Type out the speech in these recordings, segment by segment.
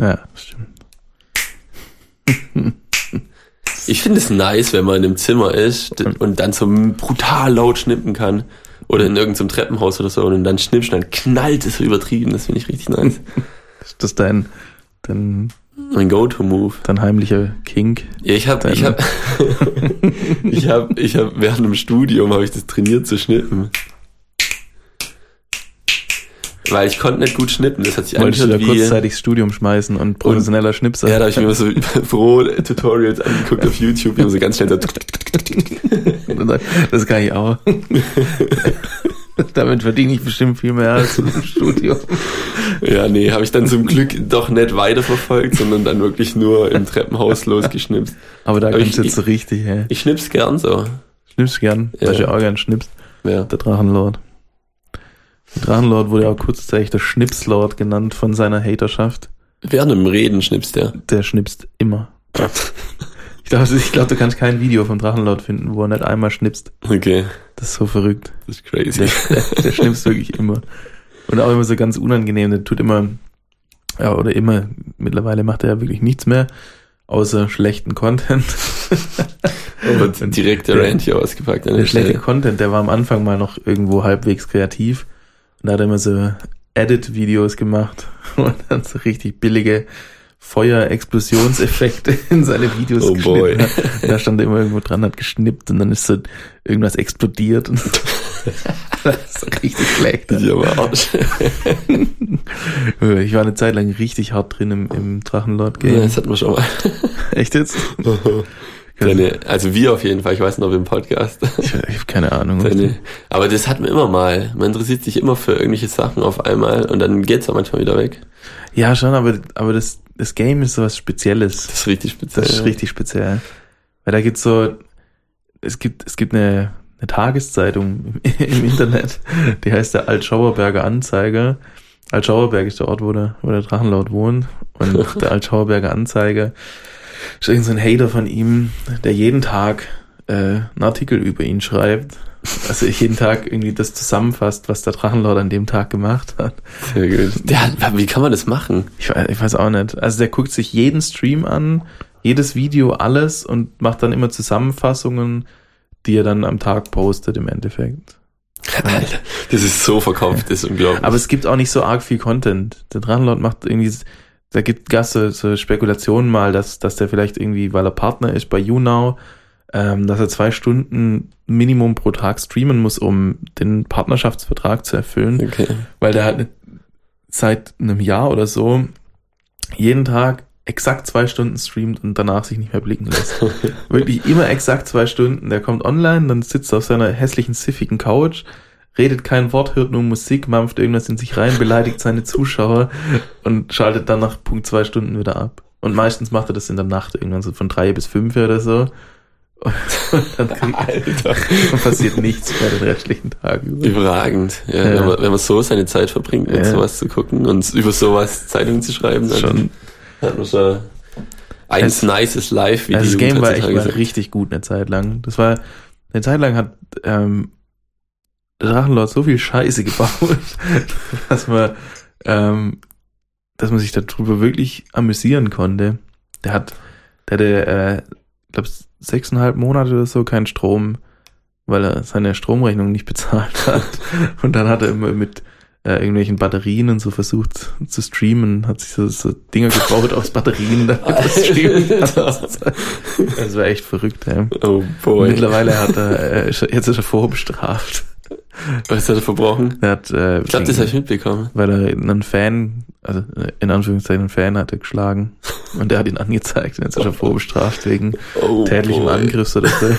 Ja, stimmt. Ich finde es nice, wenn man in einem Zimmer ist und dann so brutal laut schnippen kann. Oder in irgendeinem Treppenhaus oder so und dann schnippst und dann knallt es so übertrieben. Das finde ich richtig nice. Ist das dein mein Go-To-Move. Dein heimlicher Kink? Ja, ich hab während dem Studium habe ich das trainiert zu schnippen. Weil ich konnte nicht gut schnippen. Das hat sich angehört wie... Wolltest du da kurzzeitig das Studium schmeißen und professioneller Schnipser? Ja, da habe ich mir immer so Pro-Tutorials angeguckt auf YouTube, wie man so ganz schnell so... Das kann ich auch. Damit verdiene ich bestimmt viel mehr als im Studium. Ja, nee, habe ich dann zum Glück doch nicht weiterverfolgt, sondern dann wirklich nur im Treppenhaus losgeschnipst. Aber da kannst du jetzt so richtig, hä? Ich schnips gern so. Schnippst gern? Ja. Weil du auch gern schnippst. Ja. Der Drachenlord. Der Drachenlord wurde ja auch kurzzeitig der Schnipslord genannt von seiner Haterschaft. Während dem Reden schnipst der. Der schnipst immer. Ich glaube, du kannst kein Video vom Drachenlord finden, wo er nicht einmal schnipst. Okay. Das ist so verrückt. Das ist crazy. Der schnipst wirklich immer. Und auch immer so ganz unangenehm. Der tut immer, mittlerweile macht er ja wirklich nichts mehr, außer schlechten Content. Aber direkt der Rant hier ausgepackt. Der schlechte Content, der war am Anfang mal noch irgendwo halbwegs kreativ. Und da hat er immer so Edit-Videos gemacht und dann so richtig billige Feuer-Explosionseffekte in seine Videos geschnitten hat. Da stand er immer irgendwo dran, hat geschnippt und dann ist so irgendwas explodiert. Und das ist so richtig schlecht. Ja, aber ich war eine Zeit lang richtig hart drin im Drachenlord-Game. Ja, das hatten wir schon mal. Echt jetzt? Also wir auf jeden Fall, ich weiß noch im Podcast. Ich habe keine Ahnung. Aber das hat man immer mal. Man interessiert sich immer für irgendwelche Sachen auf einmal und dann geht's auch manchmal wieder weg. Ja, schon, aber das Game ist so was Spezielles. Das ist richtig speziell. Das ist richtig speziell. Weil da gibt's so, es gibt eine Tageszeitung im Internet, die heißt der Altschauerberger Anzeiger. Altschauerberg ist der Ort, wo der Drachenlord wohnt. Und der Altschauerberger Anzeiger ist irgend so ein Hater von ihm, der jeden Tag einen Artikel über ihn schreibt. Also jeden Tag irgendwie das zusammenfasst, was der Drachenlord an dem Tag gemacht hat. Sehr gut. Wie kann man das machen? Ich weiß auch nicht. Also der guckt sich jeden Stream an, jedes Video, alles und macht dann immer Zusammenfassungen, die er dann am Tag postet im Endeffekt. Alter, das ist so verkauft, das ist unglaublich. Aber es gibt auch nicht so arg viel Content. Der Drachenlord macht irgendwie, da gab es so Spekulationen mal, dass der vielleicht irgendwie, weil er Partner ist bei YouNow, dass er 2 Stunden Minimum pro Tag streamen muss, um den Partnerschaftsvertrag zu erfüllen. Okay. Weil der halt seit einem Jahr oder so jeden Tag exakt 2 Stunden streamt und danach sich nicht mehr blicken lässt. Wirklich immer exakt 2 Stunden. Der kommt online, dann sitzt er auf seiner hässlichen, siffigen Couch, redet kein Wort, hört nur Musik, mampft irgendwas in sich rein, beleidigt seine Zuschauer und schaltet dann nach Punkt 2 Stunden wieder ab. Und meistens macht er das in der Nacht, irgendwann so von 3 bis 5 oder so. Und dann passiert nichts bei den restlichen Tagen. Überragend. Ja. Wenn man so seine Zeit verbringt, mit sowas zu gucken und über sowas Zeitungen zu schreiben, dann schon hat man schon ein nices Live-Video. Also das Game war echt mal richtig gut eine Zeit lang. Das war, eine Zeit lang hat der Drachenlord so viel Scheiße gebaut, dass man sich darüber wirklich amüsieren konnte. Der hatte, ich glaube, 6,5 Monate oder so keinen Strom, weil er seine Stromrechnung nicht bezahlt hat. Und dann hat er immer mit irgendwelchen Batterien und so versucht zu streamen, hat sich so Dinger gebaut aus Batterien, damit er streamen kann. Das war echt verrückt. Ja. Oh boy. Mittlerweile jetzt ist er vorbestraft. Was hat er verbrochen? Er hat, ich glaube, das habe ich mitbekommen. Weil er einen Fan, also in Anführungszeichen einen Fan hat er geschlagen und der hat ihn angezeigt und jetzt ist er vorbestraft wegen tätlichem Angriffs oder so.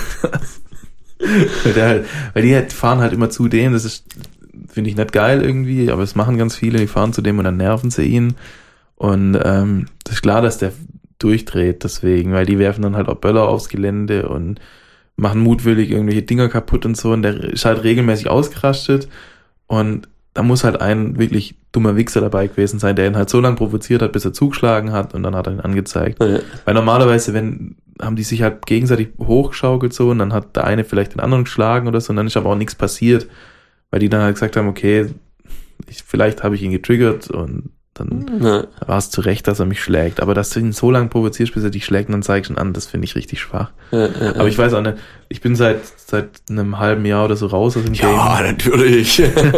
Weil die halt fahren halt immer zu dem, das ist, finde ich nicht geil irgendwie, aber es machen ganz viele, die fahren zu dem und dann nerven sie ihn und das ist klar, dass der durchdreht deswegen, weil die werfen dann halt auch Böller aufs Gelände und machen mutwillig irgendwelche Dinger kaputt und so und der ist halt regelmäßig ausgerastet und da muss halt ein wirklich dummer Wichser dabei gewesen sein, der ihn halt so lange provoziert hat, bis er zugeschlagen hat und dann hat er ihn angezeigt. Ja. Weil normalerweise, haben die sich halt gegenseitig hochgeschaukelt so und dann hat der eine vielleicht den anderen geschlagen oder so und dann ist aber auch nichts passiert, weil die dann halt gesagt haben, okay, vielleicht habe ich ihn getriggert und dann war es zu Recht, dass er mich schlägt. Aber dass du ihn so lange provozierst, bis er dich schlägt, und dann zeigst du ihn an, das finde ich richtig schwach. Aber ich weiß auch nicht, ich bin seit einem halben Jahr oder so raus aus dem Game. Ja, natürlich.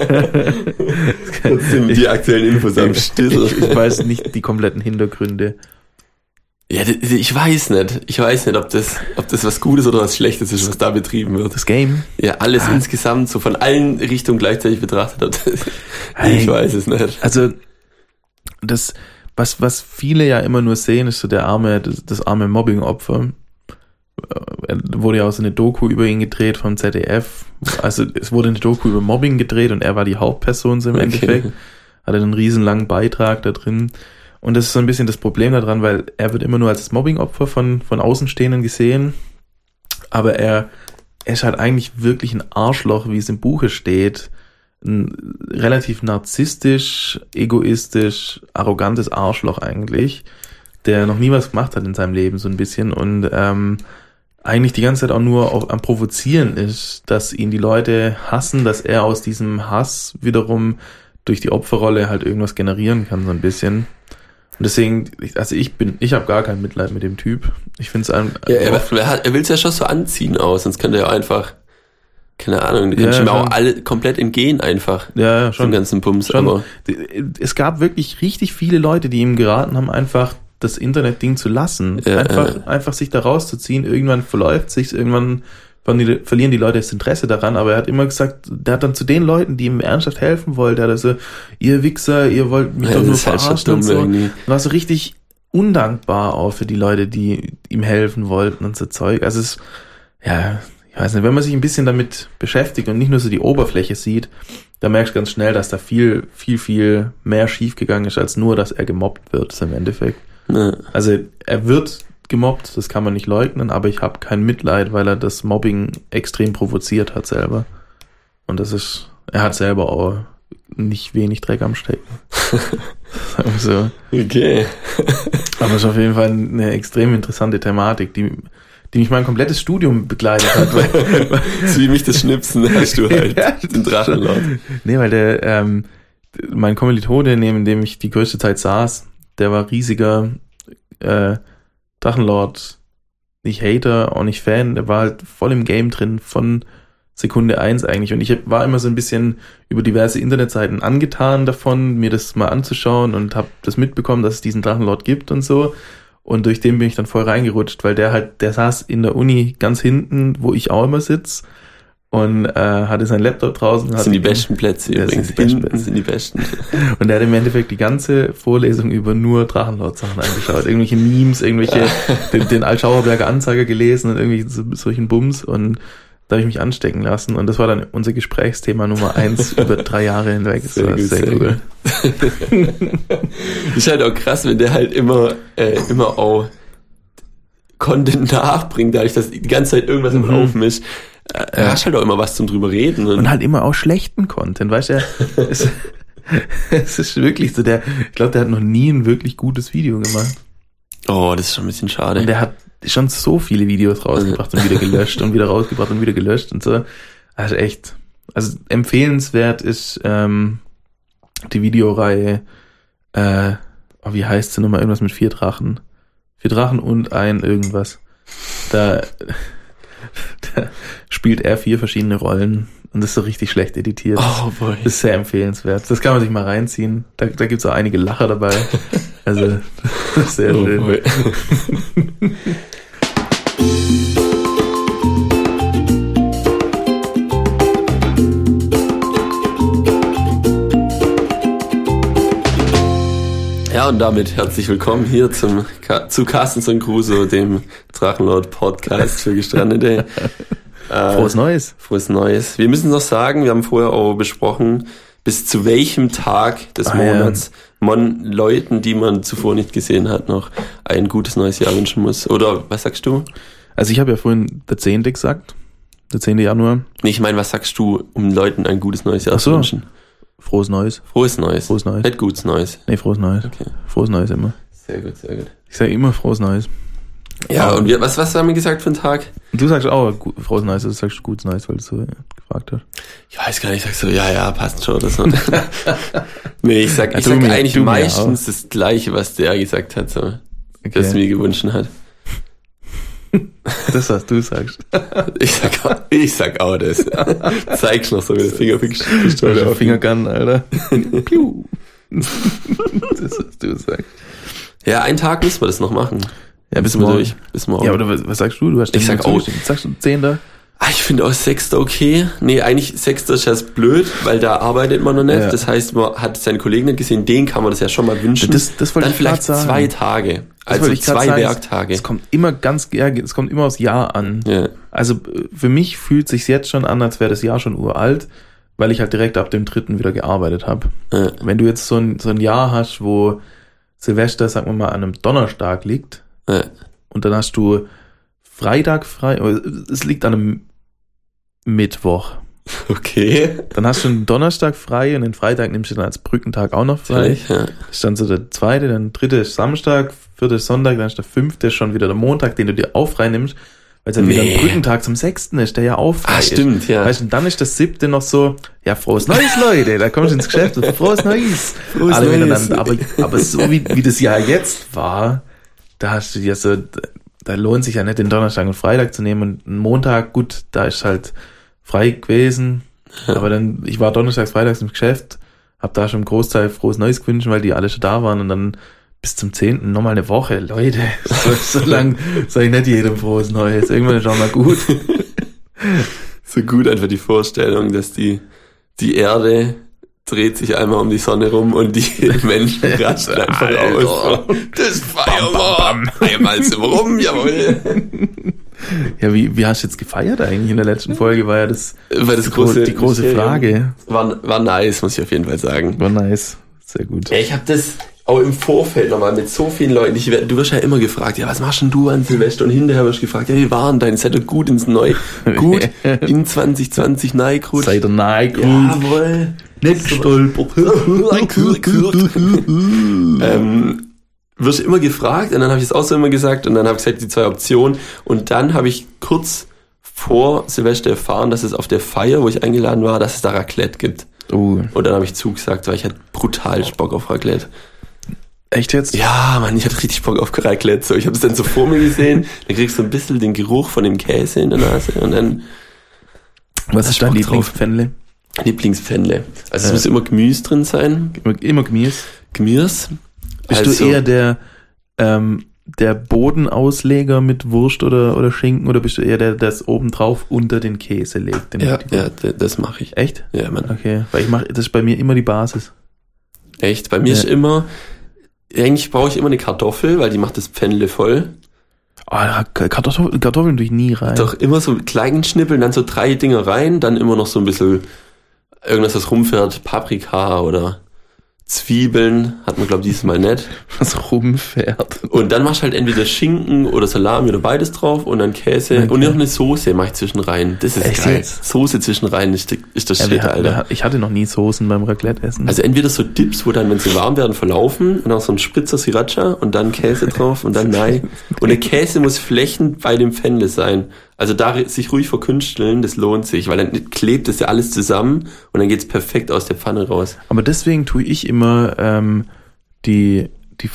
Das sind die aktuellen Infos am Stissel. Ich weiß nicht die kompletten Hintergründe. Ja, ich weiß nicht, ob das was Gutes oder was Schlechtes ist, was da betrieben wird. Das Game? Ja, alles insgesamt, so von allen Richtungen gleichzeitig betrachtet. Ich weiß es nicht. Also, das, was viele ja immer nur sehen, ist so das arme Mobbing-Opfer. Wurde ja auch so eine Doku über ihn gedreht vom ZDF. Also, es wurde eine Doku über Mobbing gedreht und er war die Hauptperson so im Endeffekt. Hatte einen riesenlangen Beitrag da drin. Und das ist so ein bisschen das Problem daran, weil er wird immer nur als Mobbing-Opfer von Außenstehenden gesehen, aber er ist halt eigentlich wirklich ein Arschloch, wie es im Buche steht. Ein relativ narzisstisch, egoistisch, arrogantes Arschloch eigentlich, der noch nie was gemacht hat in seinem Leben so ein bisschen und eigentlich die ganze Zeit auch nur am Provozieren ist, dass ihn die Leute hassen, dass er aus diesem Hass wiederum durch die Opferrolle halt irgendwas generieren kann so ein bisschen. Und deswegen, ich habe gar kein Mitleid mit dem Typ. Ich finde es er will es ja schon so anziehen aus, sonst könnte er einfach, keine Ahnung, du kannst ihm auch alle komplett entgehen einfach. Ja, schon. Zum ganzen Bums. Schon. Aber es gab wirklich richtig viele Leute, die ihm geraten haben, einfach das Internet-Ding zu lassen. Einfach sich da rauszuziehen. Irgendwann verläuft sich's, irgendwann verlieren die Leute das Interesse daran, aber er hat immer gesagt, der hat dann zu den Leuten, die ihm ernsthaft helfen wollten, der hat so, ihr Wichser, ihr wollt mich doch nur verarschen und so. Und war so richtig undankbar auch für die Leute, die ihm helfen wollten und so Zeug. Also ich weiß nicht, wenn man sich ein bisschen damit beschäftigt und nicht nur so die Oberfläche sieht, da merkst du ganz schnell, dass da viel, viel, viel mehr schiefgegangen ist, als nur, dass er gemobbt wird, so im Endeffekt. Ja. Also er wird gemobbt, das kann man nicht leugnen, aber ich habe kein Mitleid, weil er das Mobbing extrem provoziert hat selber. Und er hat selber auch nicht wenig Dreck am Stecken. Sagen wir so. Okay. Aber es ist auf jeden Fall eine extrem interessante Thematik, die mich mein komplettes Studium begleitet hat. So wie mich das Schnipsen hast du halt den Drachenlord. Nee, weil mein Kommilitone, neben dem ich die größte Zeit saß, der war riesiger Drachenlord, nicht Hater, auch nicht Fan, der war halt voll im Game drin, von Sekunde 1 eigentlich. Und ich war immer so ein bisschen über diverse Internetseiten angetan davon, mir das mal anzuschauen und habe das mitbekommen, dass es diesen Drachenlord gibt und so. Und durch den bin ich dann voll reingerutscht, weil der saß in der Uni ganz hinten, wo ich auch immer sitze. Und hatte seinen Laptop draußen. Das sind die besten Plätze übrigens. Hinten sind die besten. Und der hat im Endeffekt die ganze Vorlesung über nur Drachenlord-Sachen angeschaut. Irgendwelche Memes, den Altschauerberger Anzeiger gelesen und irgendwie solchen Bums. Und da habe ich mich anstecken lassen. Und das war dann unser Gesprächsthema Nummer 1 über 3 Jahre hinweg. Das war sehr cool. Ist halt auch krass, wenn der halt immer auch Content nachbringt, dadurch, dass die ganze Zeit irgendwas im Laufen ist. Er hast halt auch immer was zum drüber reden. Und halt immer auch schlechten Content, weißt du, es ist wirklich so, ich glaube, der hat noch nie ein wirklich gutes Video gemacht. Oh, das ist schon ein bisschen schade. Und der hat schon so viele Videos rausgebracht und wieder gelöscht und wieder rausgebracht und wieder gelöscht und so. Also echt, empfehlenswert ist die Videoreihe, wie heißt sie nochmal, irgendwas mit 4 Drachen. 4 Drachen und ein irgendwas. Da spielt er 4 verschiedene Rollen und das ist so richtig schlecht editiert. Oh boy. Das ist sehr empfehlenswert. Das kann man sich mal reinziehen. Da gibt es auch einige Lacher dabei. Also, das ist sehr schön. Boy. Ja, und damit herzlich willkommen hier zu Carstens und Crusoe, dem Drachenlord-Podcast für Gestrandete. Frohes Neues. Frohes Neues. Wir müssen noch sagen, wir haben vorher auch besprochen, bis zu welchem Tag des Monats man Leuten, die man zuvor nicht gesehen hat, noch ein gutes neues Jahr wünschen muss. Oder was sagst du? Also ich habe ja vorhin der 10. gesagt, der 10. Januar. Nee, ich meine, was sagst du, um Leuten ein gutes neues Jahr zu wünschen? Frohes Neues. Frohes Neues. Frohes Neues. Nicht gutes Neues. Nee, frohes Neues. Okay. Frohes Neues immer. Sehr gut, sehr gut. Ich sage immer frohes Neues. Ja, und was haben wir gesagt für einen Tag? Du sagst auch frohes Neues, du sagst gutes Neues, weil du so gefragt hast. Ich weiß gar nicht, ich sag so, ja, passt schon oder so. Nee, ich sag eigentlich meistens das Gleiche, was der gesagt hat, so, okay. Das mir gewünscht hat. Das, was du sagst. Ich sag auch das. Zeigst noch so mit der Fingerpistole auf Fingergun, Alter. Piu. Das, was du sagst. Ja, einen Tag müssen wir das noch machen. Ja, bis morgen. Bis morgen. Ja, aber was sagst du? Ich sag auch. Sagst du 10. Ich finde auch 6. okay. Nee, eigentlich 6. ist das blöd, weil da arbeitet man noch nicht. Ja. Das heißt, man hat seine Kollegen nicht gesehen, denen kann man das ja schon mal wünschen. Das wollte dann ich vielleicht sagen. 2 Tage. Also 2 Werktage. Es kommt immer aufs Jahr an. Ja. Also für mich fühlt es sich jetzt schon an, als wäre das Jahr schon uralt, weil ich halt direkt ab dem 3. wieder gearbeitet habe. Ja. Wenn du jetzt so ein Jahr hast, wo Silvester, sagen wir mal, an einem Donnerstag liegt, ja. Und dann hast du Freitag frei, es liegt an einem Mittwoch. Okay. Dann hast du einen Donnerstag frei und den Freitag nimmst du dann als Brückentag auch noch frei. Ja. Das ist dann so der 2., dann 3. ist Samstag, 4. ist Sonntag, dann ist der 5. schon wieder der Montag, den du dir auch frei nimmst, weil es dann wieder ein Brückentag zum 6. ist, der ja auch frei ist. Stimmt, ja. Weißt du, und dann ist das 7. noch so, ja, frohes Neues, Leute, da kommst du ins Geschäft, frohes Neues. Alle miteinander, aber so wie das Jahr jetzt war, da hast du dir so, da lohnt sich ja nicht, den Donnerstag und Freitag zu nehmen und einen Montag, gut, da ist halt frei gewesen, aber dann, ich war donnerstags, freitags im Geschäft, hab da schon einen Großteil frohes Neues gewünscht, weil die alle schon da waren und dann bis zum 10. nochmal eine Woche, Leute, so lang sag ich nicht jedem frohes Neues, irgendwann ist auch mal gut. So gut einfach die Vorstellung, dass die Erde dreht sich einmal um die Sonne rum und die Menschen rasten einfach aus. Das feiern wir einmal so rum, jawohl. Ja, wie hast du jetzt gefeiert eigentlich in der letzten Folge? War ja die große Frage. War nice, muss ich auf jeden Fall sagen. War nice, sehr gut. Ja, ich habe das auch im Vorfeld nochmal mit so vielen Leuten. Du wirst ja immer gefragt, ja, was machst denn du an Silvester? Und hinterher wirst du gefragt, ja, wie waren deine? Seid ihr gut ins Neue? Gut in 2020 Nike-Rutsch? Seid ihr Nike-Rutsch? Jawohl. Nicht gestolpert. Wirst immer gefragt und dann habe ich es auch so immer gesagt und dann habe ich gesagt, die 2 Optionen und dann habe ich kurz vor Silvester erfahren, dass es auf der Feier, wo ich eingeladen war, dass es da Raclette gibt. Und dann habe ich zugesagt, weil ich hatte brutal Bock auf Raclette. Echt jetzt? Ja, Mann, ich hatte richtig Bock auf Raclette. So, ich habe es dann so vor mir gesehen, dann kriegst du ein bisschen den Geruch von dem Käse in der Nase und dann... Was ist dein Lieblingspfännle? Lieblingspfännle. Also es muss immer Gemüse drin sein. Immer Gemüse? Gemüse. Bist du eher der Bodenausleger mit Wurst oder Schinken oder bist du eher der das obendrauf unter den Käse legt? Ja, das mache ich. Echt? Ja, Mann. Okay, weil das ist bei mir immer die Basis. Echt? Bei mir ist eigentlich brauche ich immer eine Kartoffel, weil die macht das Pfännle voll. Kartoffeln tue ich nie rein. Doch immer so kleinen Schnippeln, dann so 3 Dinger rein, dann immer noch so ein bisschen irgendwas, das rumfährt, Paprika oder Zwiebeln, hat man glaube ich dieses Mal nicht. Was rumfährt. Und dann machst du halt entweder Schinken oder Salami oder beides drauf und dann Käse und noch eine Soße mach ich zwischen rein. Das ist echt geil. Jetzt? Soße zwischen rein ist das Shit, Alter. Ich hatte noch nie Soßen beim Raclette-Essen. Also entweder so Dips, wo dann, wenn sie warm werden, verlaufen und auch so ein Spritzer Sriracha und dann Käse drauf und dann nein. Und der Käse muss flächend bei dem Pfännle sein. Also da sich ruhig verkünsteln, das lohnt sich, weil dann klebt das ja alles zusammen und dann geht's perfekt aus der Pfanne raus. Aber deswegen tue ich immer das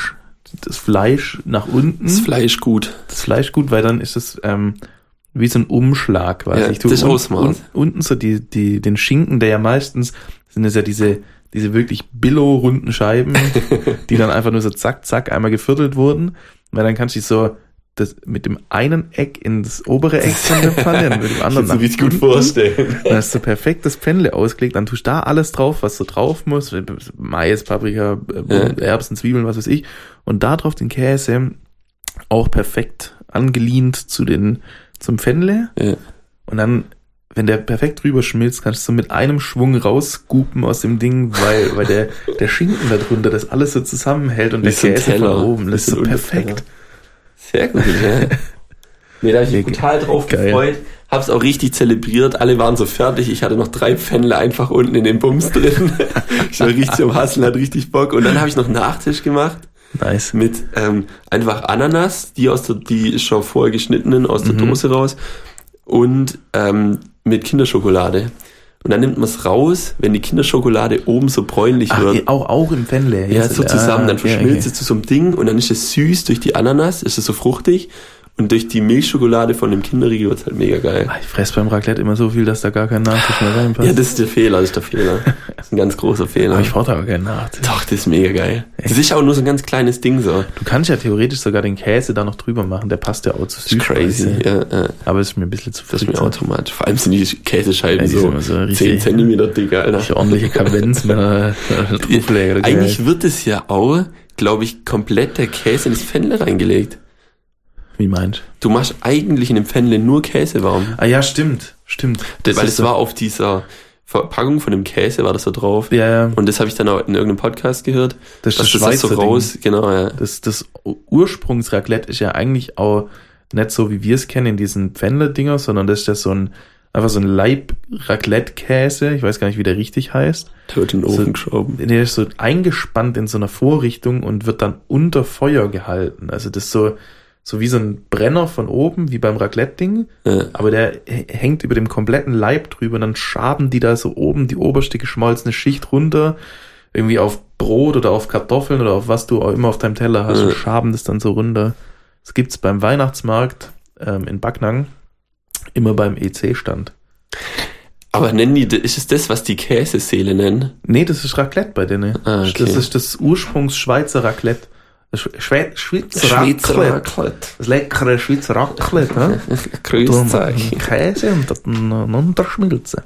Fleisch nach unten. Das Fleisch gut, weil dann ist es wie so ein Umschlag, weiß ja, ich. Das ist unten so den Schinken, der ja meistens sind es ja diese wirklich billo-runden Scheiben, die dann einfach nur so zack, zack einmal geviertelt wurden, weil dann kannst du so das mit dem einen Eck in das obere Eck von der Pfanne und mit dem anderen nach unten. Richtig gut vorstellen. Dann hast du perfekt das Pfännle ausgelegt, dann tust du da alles drauf, was so drauf muss, Mais, Paprika, Erbsen, Zwiebeln, was weiß ich, und da drauf den Käse, auch perfekt angelehnt zum Pfännle. Ja. Und dann, wenn der perfekt drüber schmilzt, kannst du so mit einem Schwung rausscoopen aus dem Ding, weil der Schinken da drunter das alles so zusammenhält und der Käse von oben, das ist so perfekt. Sehr gut, ja. Nee, da habe ich mich total drauf gefreut. Hab's auch richtig zelebriert. Alle waren so fertig. Ich hatte noch 3 Pfännle einfach unten in den Bums drin. Ich war richtig am Hasseln, hatte richtig Bock. Und dann habe ich noch einen Nachtisch gemacht. Nice. Mit einfach Ananas, die ist schon vorher geschnittenen aus der Dose raus und mit Kinderschokolade. Und dann nimmt man es raus, wenn die Kinderschokolade oben so bräunlich wird. Auch im Fendle. Ja, so zusammen. Dann verschmilzt es zu so einem Ding und dann ist es süß durch die Ananas, ist es so fruchtig. Und durch die Milchschokolade von dem Kinderriegel wird es halt mega geil. Ich fresse beim Raclette immer so viel, dass da gar kein Nachtisch mehr reinpasst. Ja, das ist der Fehler. Das ist ein ganz großer Fehler. Aber ich brauche da gar keinen Nachtisch. Doch, das ist mega geil. Das ist auch nur so ein ganz kleines Ding so. Du kannst ja theoretisch sogar den Käse da noch drüber machen. Der passt ja auch zu süß. Crazy, ja. Aber es ist mir ein bisschen zu viel. Das ist mir automatisch. Vor allem sind die Käsescheiben so 10 Zentimeter dick, Alter. Ordentliche Kavenz mit einer Truffel. Eigentlich wird es ja auch, glaube ich, komplett der Käse ins Fendle reingelegt. Wie meinst du? Machst eigentlich in dem Fendle nur Käse warm. Ah ja, stimmt. Weil es war auf dieser Verpackung von dem Käse, war das so drauf. Ja. Und das habe ich dann auch in irgendeinem Podcast gehört. Das ist das Schweizer so raus, Ding. Genau, ja. Das Ursprungsraclette ist ja eigentlich auch nicht so, wie wir es kennen in diesen Pfändler-Dinger, sondern das ist ja einfach so ein Leib-Raclette-Käse. Ich weiß gar nicht, wie der richtig heißt. Der wird in den Ofen geschoben. Der ist so eingespannt in so einer Vorrichtung und wird dann unter Feuer gehalten. Also das ist so wie so ein Brenner von oben, wie beim Raclette-Ding, aber der hängt über dem kompletten Leib drüber und dann schaben die da so oben die oberste geschmolzene Schicht runter, irgendwie auf Brot oder auf Kartoffeln oder auf was du auch immer auf deinem Teller hast und schaben das dann so runter. Das gibt's beim Weihnachtsmarkt in Backnang immer beim EC-Stand. Aber ist es das, was die Käseseele nennen? Nee, das ist Raclette bei denen. Okay. Das ist das Ursprungs-Schweizer Raclette. Schweizer Raclette. Das leckere Schweizer Raclette. Ne? Grüßzeichen. Käse und dann unterschmilzen.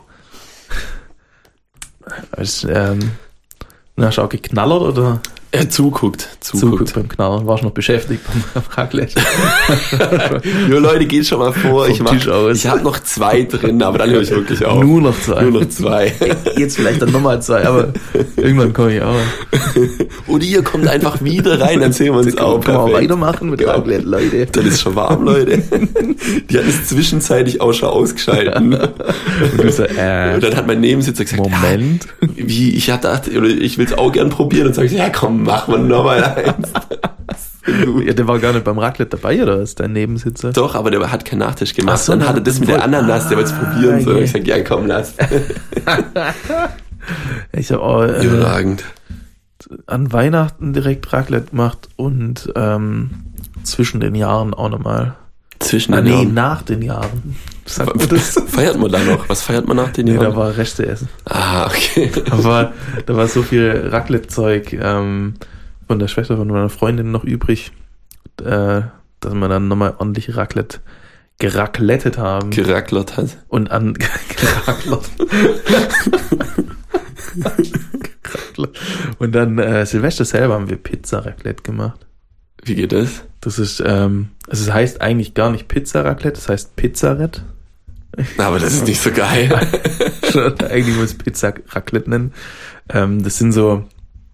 Hast du auch geknallert oder? Zuguckt beim Knallern. Warst du noch beschäftigt beim Raclette? Jo Leute, geht schon mal vor. Ich habe noch 2 drin, aber dann höre ich wirklich auf. Nur noch 2. Jetzt vielleicht dann nochmal 2, aber irgendwann komme ich auch. Oder ihr kommt einfach wieder rein, dann sehen wir uns auch. Können wir weitermachen mit Raclette, Leute. Dann ist schon warm, Leute. Die hat es zwischenzeitlich auch schon ausgeschalten. Und dann hat mein Nebensitzer gesagt, Moment. Ich dachte, ich will es auch gern probieren. Und sage ich, ja komm, mach mal nochmal eins. Ja, der war gar nicht beim Raclette dabei, oder ist dein Nebensitzer? Doch, aber der hat keinen Nachtisch gemacht. So, dann hat er das mit der Ananas, der wollte es probieren. So. Ich sag, ja komm, lass. Ich habe auch überragend. An Weihnachten direkt Raclette gemacht und zwischen den Jahren auch nochmal. Nach den Jahren. Feiert man da noch? Was feiert man nach den Jahren? Nee, da war Reste essen. Ah, okay. Aber da war so viel Raclette-Zeug von der Schwester von meiner Freundin noch übrig, dass wir dann nochmal ordentlich Raclette geraclettet haben. Geraclett hat. Und Und dann Silvester selber haben wir Pizza-Raclette gemacht. Wie geht das? Das ist, es heißt eigentlich gar nicht Pizza-Raclette, das heißt Pizzarette. Aber das ist nicht so geil. Eigentlich muss es Pizza-Raclette nennen. Das sind so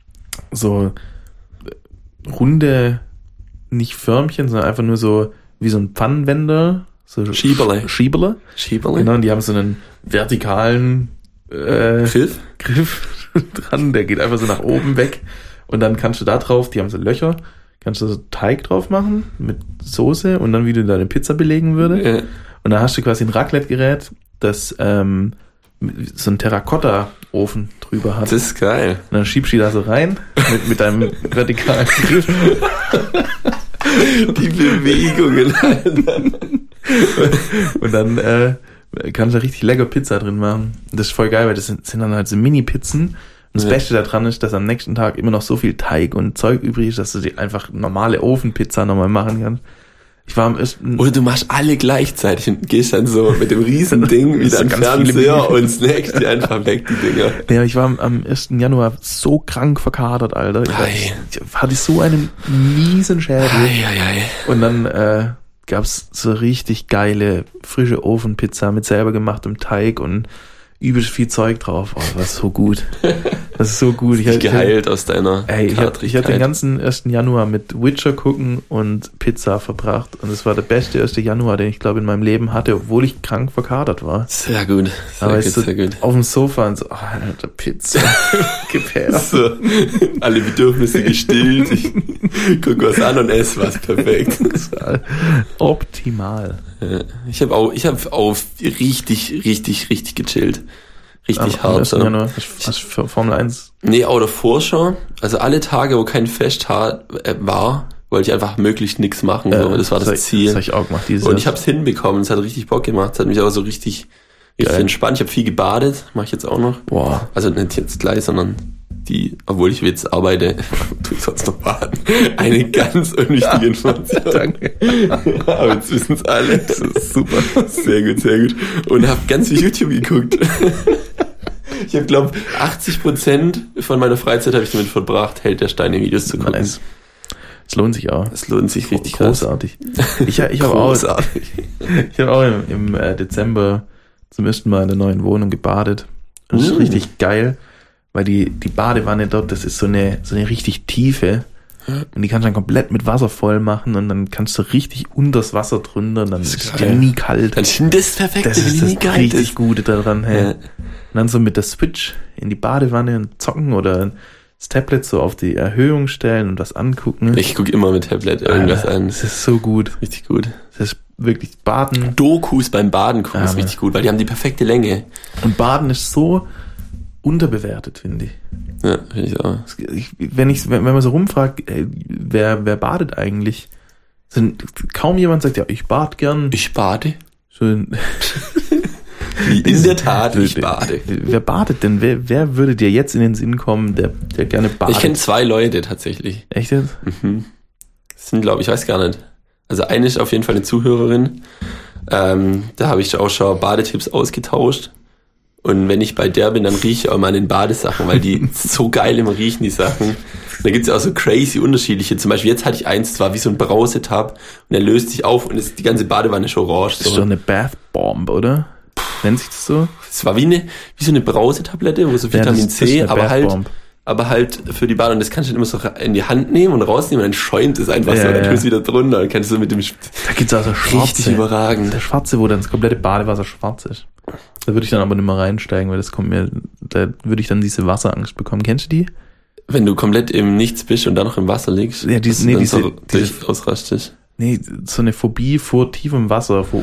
runde, nicht Förmchen, sondern einfach nur so wie so ein Pfannenwender. So Schieberle. Genau, und die haben so einen vertikalen Griff dran, der geht einfach so nach oben weg. Und dann kannst du da drauf, die haben so Löcher, kannst du so Teig drauf machen mit Soße und dann wie du deine Pizza belegen würdest. Ja. Und dann hast du quasi ein Raclette-Gerät, das so einen Terrakotta-Ofen drüber hat. Das ist geil. Und dann schiebst du die da so rein mit deinem vertikalen Griff. Die Bewegungen. Und dann kannst du richtig lecker Pizza drin machen. Das ist voll geil, weil das sind dann halt so Mini-Pizzen. Und das Beste daran ist, dass am nächsten Tag immer noch so viel Teig und Zeug übrig ist, dass du die einfach normale Ofenpizza nochmal machen kannst. Ich war am ersten... Oder du machst alle gleichzeitig und gehst dann so mit dem riesen Ding wieder an den Fernseher und snackst die einfach weg, die Dinger. Ja, ich war am 1. Januar so krank verkadert, Alter. Ich hatte so einen miesen Schädel. Und dann gab's so richtig geile, frische Ofenpizza mit selber gemachtem Teig und übelst viel Zeug drauf. Oh, das ist so gut. Das ist so gut. Ich geheilt aus deiner ich hatte den ganzen 1. Januar mit Witcher gucken und Pizza verbracht. Und es war der beste 1. Januar, den ich, glaube in meinem Leben hatte, obwohl ich krank verkatert war. Sehr gut. Sehr gut. Auf dem Sofa und so, Alter, Pizza. Gib her. So, alle Bedürfnisse gestillt. Ich guck was an und esse was. Perfekt. Optimal. Ja, ich habe auch richtig gechillt. Richtig hart. So. Was für Formel 1? Nee, auch davor schon. Also alle Tage, wo kein Festtag war, wollte ich einfach möglichst nichts machen. So. Das war das Ziel. Das habe ich auch gemacht. Und ich habe es hinbekommen. Es hat richtig Bock gemacht. Es hat mich aber so richtig entspannt. Ich habe viel gebadet. Mache ich jetzt auch noch. Boah. Also nicht jetzt gleich, sondern obwohl ich jetzt arbeite, tue ich sonst noch baden. Eine ganz unwichtige Information. Danke. Aber jetzt wissen es alle. Das ist super. Sehr gut. Und habe ganz viel YouTube geguckt. Ich habe, glaube 80% von meiner Freizeit habe ich damit verbracht, Held der Steine Videos zu gucken. Nice. Es lohnt sich auch. Es lohnt sich richtig großartig. Ich habe auch im Dezember zum ersten Mal in der neuen Wohnung gebadet. Und das ist richtig geil, weil die Badewanne dort, das ist so eine richtig tiefe. Und die kannst du dann komplett mit Wasser voll machen und dann kannst du richtig unters Wasser drunter und dann ist es dir nie kalt. Dann ist das Perfekte, wenn die nie kalt ist. Das ist das richtig Gute daran. Hey. Ja. Und dann so mit der Switch in die Badewanne und zocken oder das Tablet so auf die Erhöhung stellen und was angucken. Ich gucke immer mit Tablet irgendwas an. Das ist so gut. Richtig gut. Das ist wirklich Baden. Dokus beim Baden gucken ist richtig gut, weil die haben die perfekte Länge. Und Baden ist so unterbewertet, finde ich. Ja, finde ich auch. Wenn man so rumfragt, wer badet eigentlich? Kaum jemand sagt, ja, ich bade gern. Ich bade? Schön. In der Tat, ich bade. Wer badet denn? Wer würde dir jetzt in den Sinn kommen, der gerne badet? Ich kenne 2 Leute tatsächlich. Echt jetzt? Mhm. Das sind, glaube ich, weiß gar nicht. Also eine ist auf jeden Fall eine Zuhörerin. Da habe ich auch schon Badetipps ausgetauscht. Und wenn ich bei der bin, dann rieche ich auch mal an den Badesachen, weil die so geil immer riechen, die Sachen. Da gibt's ja auch so crazy unterschiedliche. Zum Beispiel jetzt hatte ich eins, zwar wie so ein Brausetab und der löst sich auf und ist die ganze Badewanne ist orange. Das ist doch eine Bath Bomb, oder? Nennt sich das so? Es war wie so eine Brausetablette, wo so Vitamin C, aber halt für die Badewanne. Das kannst du dann immer so in die Hand nehmen und rausnehmen und dann schäumt es einfach so. Dann tust du wieder drunter. Dann kannst du mit dem... Da gibt's auch so schwarze. Richtig überragend. Der schwarze, wo dann das komplette Badewasser schwarz ist. Da würde ich dann aber nicht mehr reinsteigen, weil da würde ich dann diese Wasserangst bekommen. Kennst du die? Wenn du komplett im Nichts bist und dann noch im Wasser liegst, ausrastest. Nee, so eine Phobie vor tiefem Wasser, vor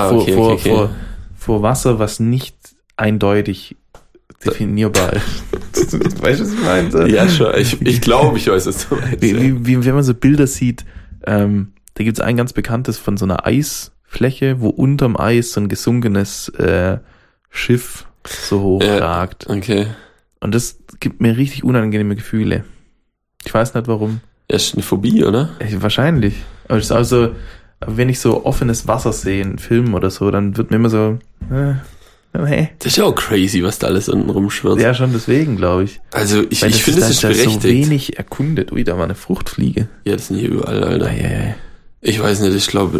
Wasser, was nicht eindeutig definierbar ist. Weißt du, was ich meine? Ja, schon. Ich glaube, ich weiß, was du meinst. Wie wenn man so Bilder sieht, da gibt's ein ganz bekanntes von so einer Eisfläche, wo unterm Eis so ein gesunkenes Schiff so hoch ragt. Okay. Und das gibt mir richtig unangenehme Gefühle. Ich weiß nicht warum. Ja, ist eine Phobie, oder? Wahrscheinlich. Aber es ist also, wenn ich so offenes Wasser sehe in Filmen oder so, dann wird mir immer so, hey. Das ist ja auch crazy, was da alles unten rumschwirrt. Ja, schon deswegen, glaube ich. Also ich finde, es ist berechtigt. So wenig erkundet. Ui, da war eine Fruchtfliege. Ja, das sind hier überall, Alter. Ei. Ich weiß nicht, ich glaube,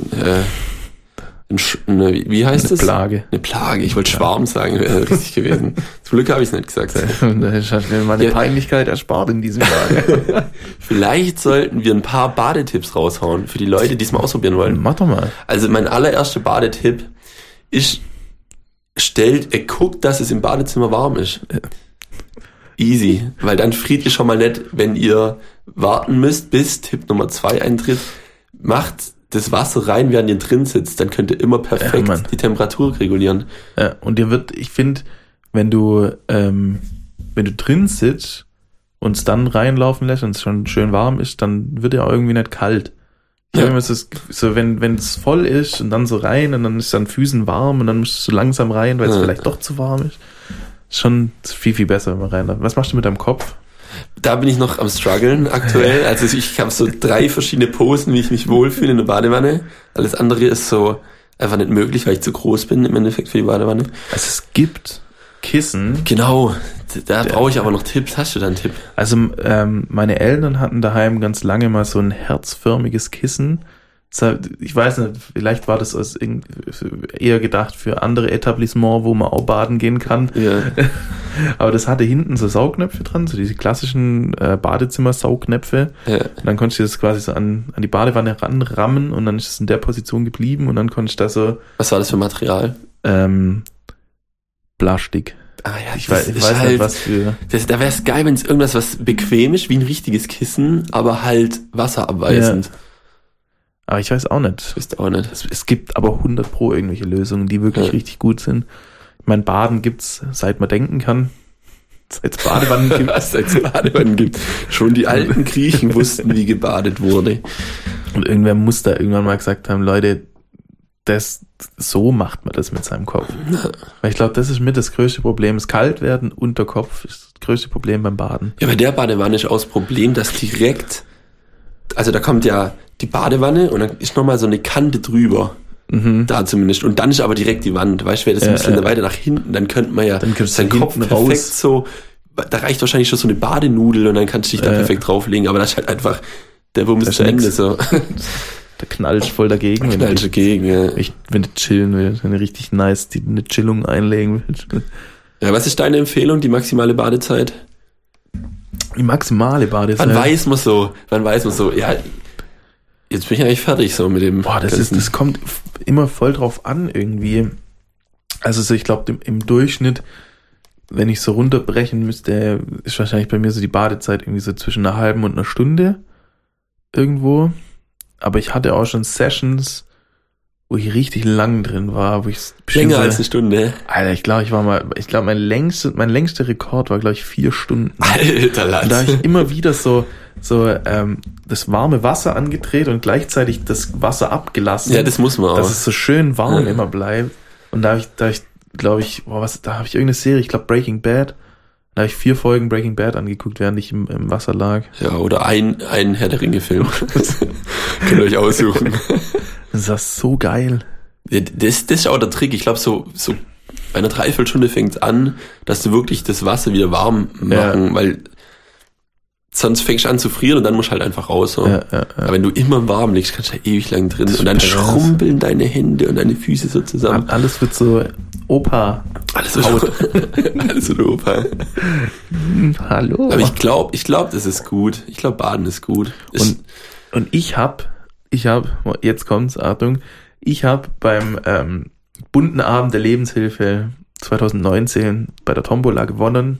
wie heißt das? Plage. Eine Plage. Ich wollte Schwarm sagen, wäre richtig gewesen. Zum Glück habe ich es nicht gesagt. Da hat mir meine Peinlichkeit erspart in diesem Jahr. Vielleicht sollten wir ein paar Badetipps raushauen für die Leute, die es mal ausprobieren wollen. Mach doch mal. Also mein allererster Badetipp ist, guckt, dass es im Badezimmer warm ist. Easy. Weil dann friert ihr schon mal nicht, wenn ihr warten müsst, bis Tipp Nummer 2 eintritt. Macht das Wasser rein, während ihr drin sitzt, dann könnt ihr immer perfekt die Temperatur regulieren. Ja, und ich finde, wenn du drin sitzt und es dann reinlaufen lässt und es schon schön warm ist, dann wird ja auch irgendwie nicht kalt. Ja. So, wenn es voll ist und dann so rein und dann ist dann Füßen warm und dann musst du so langsam rein, weil es vielleicht doch zu warm ist. Schon viel, viel besser, wenn man reinläuft. Was machst du mit deinem Kopf? Da bin ich noch am struggeln aktuell. Also ich habe so 3 verschiedene Posen, wie ich mich wohlfühle in der Badewanne. Alles andere ist so einfach nicht möglich, weil ich zu groß bin im Endeffekt für die Badewanne. Also es gibt Kissen. Genau, da brauche ich aber noch Tipps. Hast du da einen Tipp? Also meine Eltern hatten daheim ganz lange mal so ein herzförmiges Kissen. Ich weiß nicht, vielleicht war das eher gedacht für andere Etablissements, wo man auch baden gehen kann. Ja. Aber das hatte hinten so Saugnäpfe dran, so diese klassischen Badezimmer-Saugnäpfe. Ja. Und dann konntest du das quasi so an die Badewanne ranrammen und dann ist es in der Position geblieben und dann konntest du da so... Was war das für Material? Plastik. Ah ja, ich weiß nicht, was für... Da wäre es geil, wenn es irgendwas was bequem ist, wie ein richtiges Kissen, aber halt wasserabweisend. Ja. Aber ich weiß auch nicht. Ist auch nicht. Es gibt aber 100 Pro irgendwelche Lösungen, die wirklich richtig gut sind. Ich meine, Baden gibt's, seit man denken kann. Seit es Badewannen gibt. Schon die alten Griechen wussten, wie gebadet wurde. Und irgendwer muss da irgendwann mal gesagt haben, Leute, so macht man das mit seinem Kopf. Weil ich glaube, das ist mit das größte Problem. Das Kaltwerden unter Kopf ist das größte Problem beim Baden. Ja, bei der Badewanne ist auch das Problem, dass direkt, also da kommt ja die Badewanne und dann ist nochmal so eine Kante drüber. Da zumindest. Und dann ist aber direkt die Wand. Weißt du, wäre das ein bisschen weiter nach hinten, dann könnte man ja seinen Kopf perfekt raus. So, da reicht wahrscheinlich schon so eine Badenudel und dann kannst du dich da perfekt drauflegen, aber das ist halt einfach, der Wurm ist zu Ende, so. Da knallst voll dagegen. Wenn du chillen willst, wenn du richtig nice eine Chillung einlegen willst. Ja, was ist deine Empfehlung, die maximale Badezeit? Die maximale Badezeit? Wann weiß man so, ja, jetzt bin ich eigentlich fertig so mit dem. Boah, das kommt immer voll drauf an irgendwie. Also so, ich glaube im Durchschnitt, wenn ich so runterbrechen müsste, ist wahrscheinlich bei mir so die Badezeit irgendwie so zwischen einer halben und einer Stunde irgendwo. Aber ich hatte auch schon Sessions, wo ich richtig lang drin war, wo ich länger als eine Stunde. Alter, ich glaube mein längster Rekord war, glaube ich, 4 Stunden. Alter, Lass. Und da habe ich immer wieder so das warme Wasser angedreht und gleichzeitig das Wasser abgelassen. Ja, das muss man auch. Dass es so schön warm immer bleibt. Und da habe ich irgendeine Serie, ich glaube Breaking Bad. Da habe ich 4 Folgen Breaking Bad angeguckt, während ich im Wasser lag. Ja, oder ein Herr der Ringe-Film. Könnt ihr euch aussuchen. Das war so geil. Ja, das ist auch der Trick. Ich glaube, so bei einer Dreiviertelstunde fängt es an, dass du wirklich das Wasser wieder warm machen, weil sonst fängst du an zu frieren und dann musst du halt einfach raus. So. Ja. Aber wenn du immer warm liegst, kannst du ja ewig lang drin. Und dann schrumpeln deine Hände und deine Füße so zusammen. Alles wird so Opa. Alles wird Opa. Hallo. Aber ich glaube, das ist gut. Ich glaube, Baden ist gut. Und ich hab, jetzt kommt's, Achtung, ich habe beim bunten Abend der Lebenshilfe 2019 bei der Tombola gewonnen.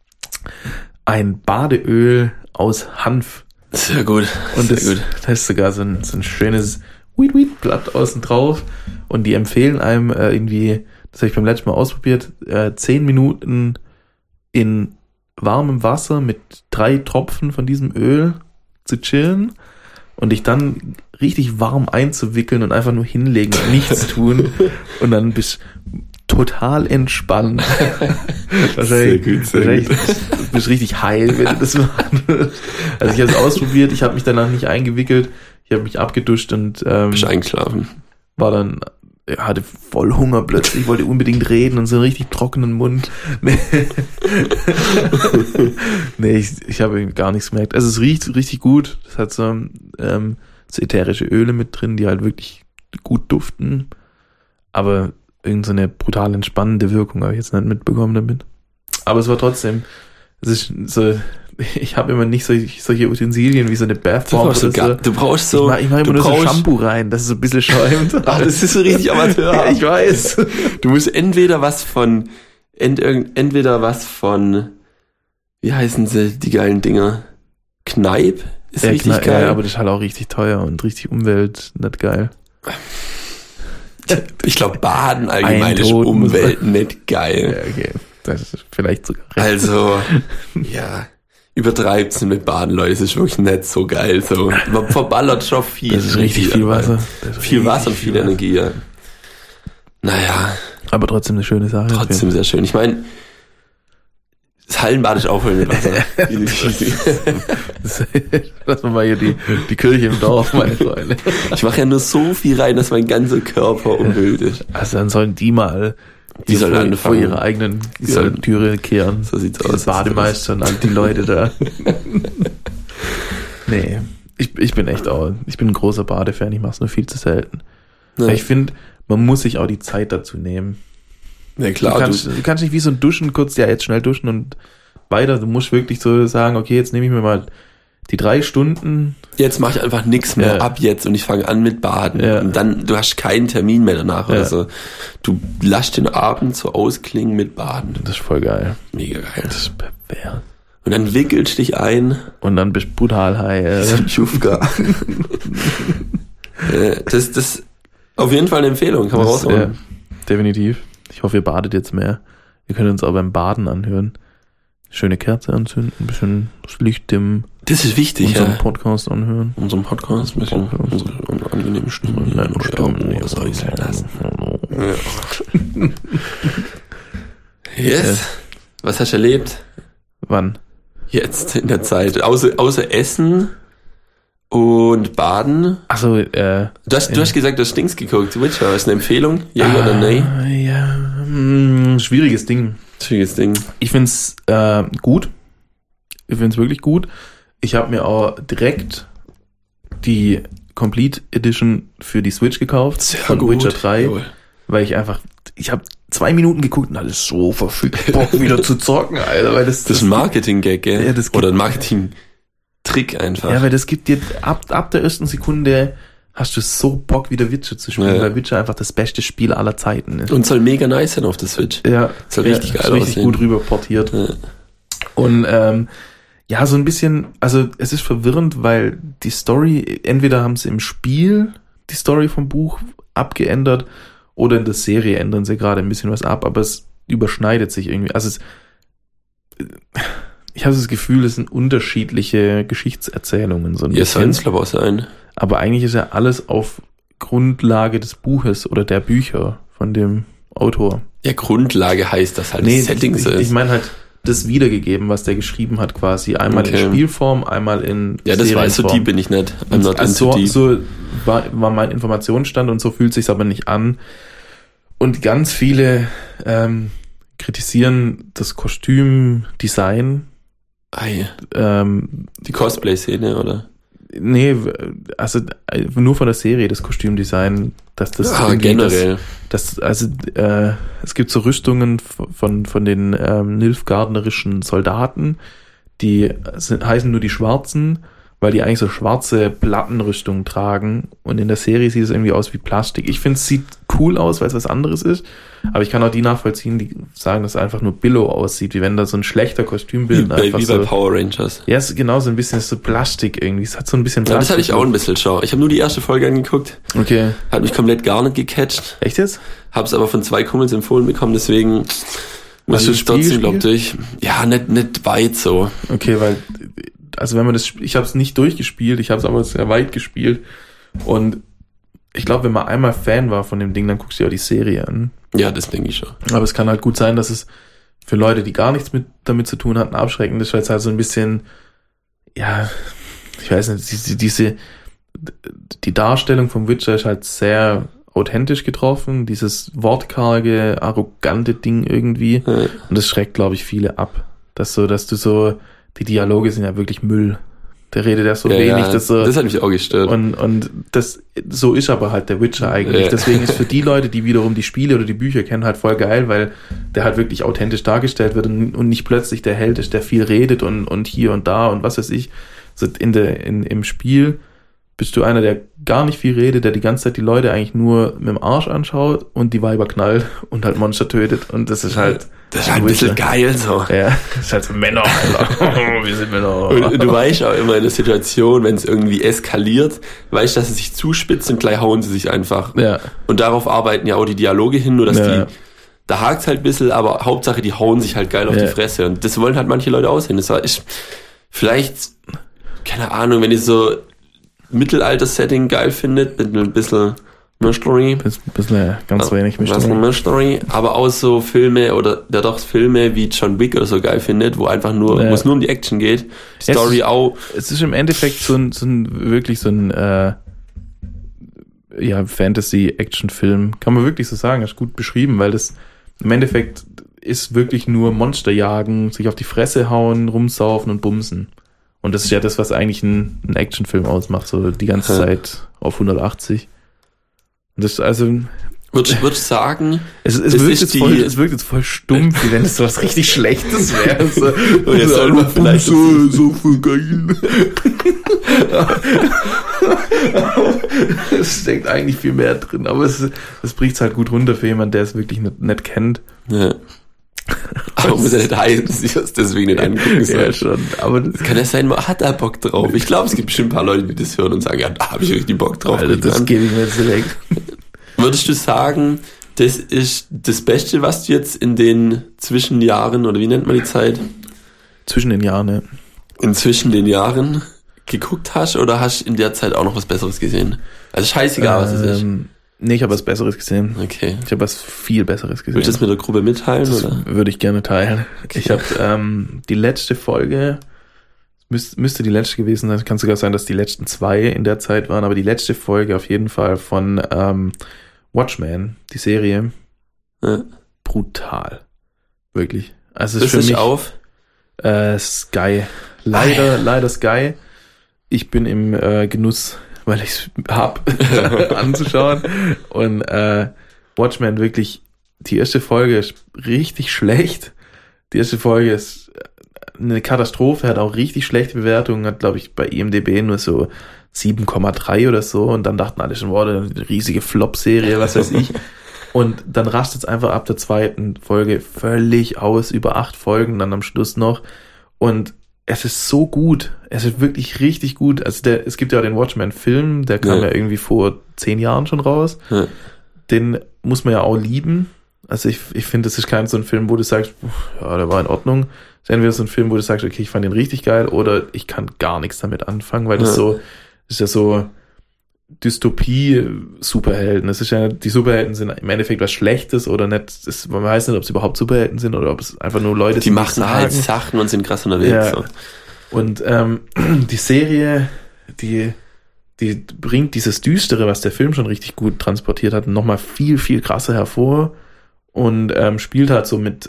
Ein Badeöl aus Hanf. Sehr gut. Und das ist sogar so ein schönes Blatt außen drauf. Und die empfehlen einem irgendwie, das habe ich beim letzten Mal ausprobiert, 10 Minuten in warmem Wasser mit 3 Tropfen von diesem Öl zu chillen und dich dann richtig warm einzuwickeln und einfach nur hinlegen und nichts tun. Und dann bist total entspannt. Wahrscheinlich bist richtig heil, wenn du das machst. Also ich habe es ausprobiert, ich habe mich danach nicht eingewickelt, ich habe mich abgeduscht und bist eingeschlafen. War dann, hatte voll Hunger plötzlich, wollte unbedingt reden und so einen richtig trockenen Mund. Nee, ich habe gar nichts gemerkt. Also es riecht richtig gut. Es hat so ätherische Öle mit drin, die halt wirklich gut duften. Aber irgend so eine brutal entspannende Wirkung habe ich jetzt nicht mitbekommen damit. Aber es war trotzdem, es ist so, ich habe immer nicht solche Utensilien wie so eine Bathbomb oder so. Du brauchst so... Ich mache immer nur so Shampoo rein, dass es so ein bisschen schäumt. Das ist so richtig Amateur. Ja, ich weiß. Du musst entweder was von, wie heißen sie, die geilen Dinger? Kneipp? Ist richtig geil. Ja, aber das ist halt auch richtig teuer und richtig Umwelt nicht geil. Ich glaube, Baden allgemein ist Umwelt nicht geil. Ja, okay. Das ist vielleicht sogar recht. Also, ja, übertreibt's mit Baden, Leute. Es ist wirklich nicht so geil. So, man verballert schon viel. Das ist richtig viel Wasser. Viel Wasser und viel Energie, ja. Naja. Aber trotzdem eine schöne Sache. Trotzdem sehr schön. Ich meine, das Hallenbad ist auch voll mit Wasser. Lass mal hier die Kirche im Dorf, meine Freunde. Ich mache ja nur so viel rein, dass mein ganzer Körper umhüllt ist. Also dann sollen die mal vor ihrer eigenen Türe kehren. So sieht's aus. Bademeister und all die Leute da. Nee. Ich bin ein großer Badefan, ich mache es nur viel zu selten. Ja. Ich finde, man muss sich auch die Zeit dazu nehmen. Ja klar. Du kannst nicht wie so ein Duschen kurz, jetzt schnell duschen und weiter. Du musst wirklich so sagen, okay, jetzt nehme ich mir mal die 3 Stunden. Jetzt mache ich einfach nichts mehr ab jetzt und ich fange an mit Baden. Ja. Und dann, du hast keinen Termin mehr danach oder so. Du lässt den Abend so ausklingen mit Baden. Das ist voll geil. Mega geil. Das ist pervers. Und dann wickelst dich ein. Und dann bist du brutal high. Schufka. Das ist auf jeden Fall eine Empfehlung. Kann man raushauen. Ja, definitiv. Ich hoffe, ihr badet jetzt mehr. Wir können uns auch beim Baden anhören. Schöne Kerze anzünden, ein bisschen das Licht dimmen. Das ist wichtig, unseren Podcast anhören. Unseren Podcast, ein bisschen unsere angenehme Stimme. Yes. Was hast du erlebt? Wann? Jetzt in der Zeit. Außer Essen und Baden. Achso, Du hast gesagt, du hast Dings geguckt. Witcher, ist eine Empfehlung? Ja oder nein? Ja, schwieriges Ding. Ich find's gut. Ich find's wirklich gut. Ich habe mir auch direkt die Complete Edition für die Switch gekauft. Sehr von gut. Witcher 3. Jawohl. Weil ich habe 2 Minuten geguckt und alles so verfügt Bock wieder zu zocken, Alter. Weil das ist ein Marketing-Gag, gell? Ja, oder ein Marketing-Trick einfach. Ja, weil das gibt dir, ab der ersten Sekunde hast du so Bock, wieder Witcher zu spielen, weil Witcher einfach das beste Spiel aller Zeiten ist. Und soll mega nice sein auf der Switch. Ja. Soll richtig geil aussehen. Richtig gut rüber portiert. Ja. Und so ein bisschen, also es ist verwirrend, weil die Story, entweder haben sie im Spiel die Story vom Buch abgeändert oder in der Serie ändern sie gerade ein bisschen was ab, aber es überschneidet sich irgendwie. Also ich habe das Gefühl, es sind unterschiedliche Geschichtserzählungen. So ein bisschen. Soll es glaube ich auch sein. Aber eigentlich ist ja alles auf Grundlage des Buches oder der Bücher von dem Autor. Ja, Grundlage heißt, dass halt Settings ist. Ich meine halt das wiedergegeben, was der geschrieben hat quasi. Einmal in Spielform, einmal in Ja, das weißt du, die bin ich nicht. So war mein Informationsstand und so fühlt sich's aber nicht an. Und ganz viele kritisieren das Kostümdesign. Die Cosplay-Szene, oder? Nee, also nur von der Serie, das Kostümdesign, dass das generell. Es gibt so Rüstungen von den nilfgaardnerischen Soldaten, die heißen nur die Schwarzen, weil die eigentlich so schwarze Plattenrüstungen tragen und in der Serie sieht es irgendwie aus wie Plastik. Ich finde, es sieht cool aus, weil es was anderes ist, aber ich kann auch die nachvollziehen, die sagen, dass es einfach nur billow aussieht, wie wenn da so ein schlechter Kostümbild wie bei Power Rangers. Ja, es ist genau so ein bisschen so Plastik irgendwie. Es hat so ein bisschen Plastik. Ja, das hatte ich auch ein bisschen schau. Ich habe nur die erste Folge angeguckt. Okay. Hat mich komplett gar nicht gecatcht. Echt jetzt? Hab's aber von 2 Kumpels empfohlen bekommen, deswegen muss ich trotzdem, glaub ich. Ja, nicht weit so. Okay, weil also wenn man ich habe es nicht durchgespielt, ich habe es aber sehr weit gespielt und ich glaube, wenn man einmal Fan war von dem Ding, dann guckst du ja auch die Serie an. Ja, das denke ich schon. Aber es kann halt gut sein, dass es für Leute, die gar nichts damit zu tun hatten, abschreckend ist, weil es halt so ein bisschen, ja, ich weiß nicht, die Darstellung vom Witcher ist halt sehr authentisch getroffen, dieses wortkarge, arrogante Ding irgendwie. Ja. Und das schreckt, glaube ich, viele ab. Dass du so, die Dialoge sind ja wirklich Müll. Der redet ja so wenig. Ja, das hat mich auch gestört. Und so ist aber halt der Witcher eigentlich. Ja. Deswegen ist für die Leute, die wiederum die Spiele oder die Bücher kennen, halt voll geil, weil der halt wirklich authentisch dargestellt wird und nicht plötzlich der Held ist, der viel redet und hier und da und was weiß ich. So im Spiel bist du einer, der gar nicht viel redet, der die ganze Zeit die Leute eigentlich nur mit dem Arsch anschaut und die Weiber knallt und halt Monster tötet. Und das ist halt... Das ist halt ein bisschen geil so. Ja, das ist halt so Männer, Alter. Wir sind Männer. Und du weißt auch immer in der Situation, wenn es irgendwie eskaliert, weißt, dass es sich zuspitzt und gleich hauen sie sich einfach. Ja. Und darauf arbeiten ja auch die Dialoge hin, nur dass da hakt's halt ein bisschen, aber Hauptsache die hauen sich halt geil auf die Fresse. Und das wollen halt manche Leute aussehen. Das ist vielleicht, keine Ahnung, wenn ihr so Mittelalter-Setting geil findet, mit ein bisschen Mystery. Ganz wenig Mystery. Aber auch so Filme Filme wie John Wick oder so geil findet, wo einfach nur, wo es nur um die Action geht. Die Story auch. Es ist im Endeffekt so ein Fantasy-Action-Film. Kann man wirklich so sagen, das ist gut beschrieben, weil das im Endeffekt ist wirklich nur Monster jagen, sich auf die Fresse hauen, rumsaufen und bumsen. Und das ist ja das, was eigentlich ein Actionfilm ausmacht, so die ganze Zeit auf 180. Und das also... Würd sagen, es wirkt jetzt voll stumpf, wie wenn es so was richtig Schlechtes wäre. So, und jetzt soll man vielleicht so voll geil. Es steckt eigentlich viel mehr drin, aber es bricht es halt gut runter für jemanden, der es wirklich nicht kennt. Ja. Aber muss ja nicht heißen, dass ich das deswegen nicht angucken soll. Ja, schon. Aber das kann ja sein, man hat da Bock drauf. Ich glaube, es gibt bestimmt ein paar Leute, die das hören und sagen, ja, da habe ich richtig Bock drauf. Alter, das gebe ich mir jetzt direkt. Würdest du sagen, das ist das Beste, was du jetzt in den Zwischenjahren, oder wie nennt man die Zeit? Zwischen den Jahren, ja. Zwischen den Jahren geguckt hast, oder hast du in der Zeit auch noch was Besseres gesehen? Also scheißegal, was es ist. Nee, ich habe was Besseres gesehen. Okay. Ich habe was viel Besseres gesehen. Willst du das mit der Gruppe mitteilen? Das oder? Würde ich gerne teilen. Okay. Ich habe die letzte Folge, müsste die letzte gewesen sein, kann sogar sein, dass die letzten 2 in der Zeit waren, aber die letzte Folge auf jeden Fall von Watchmen, die Serie, brutal. Wirklich. Also es ist für mich auf Sky. Leider Sky. Ich bin im Genuss, weil ich es hab, anzuschauen. Und Watchmen wirklich, die erste Folge ist richtig schlecht. Die erste Folge ist eine Katastrophe, hat auch richtig schlechte Bewertungen, hat, glaube ich, bei IMDb nur so 7,3 oder so. Und dann dachten alle schon, wow, eine riesige Flop-Serie, was weiß ich. Und dann rastet es einfach ab der 2. Folge völlig aus, über 8 Folgen dann am Schluss noch. Und es ist so gut. Es ist wirklich richtig gut. Also es gibt ja den Watchmen-Film, der kam ja irgendwie vor 10 Jahren schon raus. Ja. Den muss man ja auch lieben. Also ich finde, das ist kein so ein Film, wo du sagst, ja, der war in Ordnung. Das ist entweder so ein Film, wo du sagst, okay, ich fand den richtig geil, oder ich kann gar nichts damit anfangen, weil das ist ja so Dystopie-Superhelden. Das ist ja, die Superhelden sind im Endeffekt was Schlechtes oder nicht. Man weiß nicht, ob sie überhaupt Superhelden sind oder ob es einfach nur Leute sind, die machen halt Sachen und sind krass unterwegs. Ja. So. Und die Serie, die bringt dieses Düstere, was der Film schon richtig gut transportiert hat, nochmal viel, viel krasser hervor und spielt halt so mit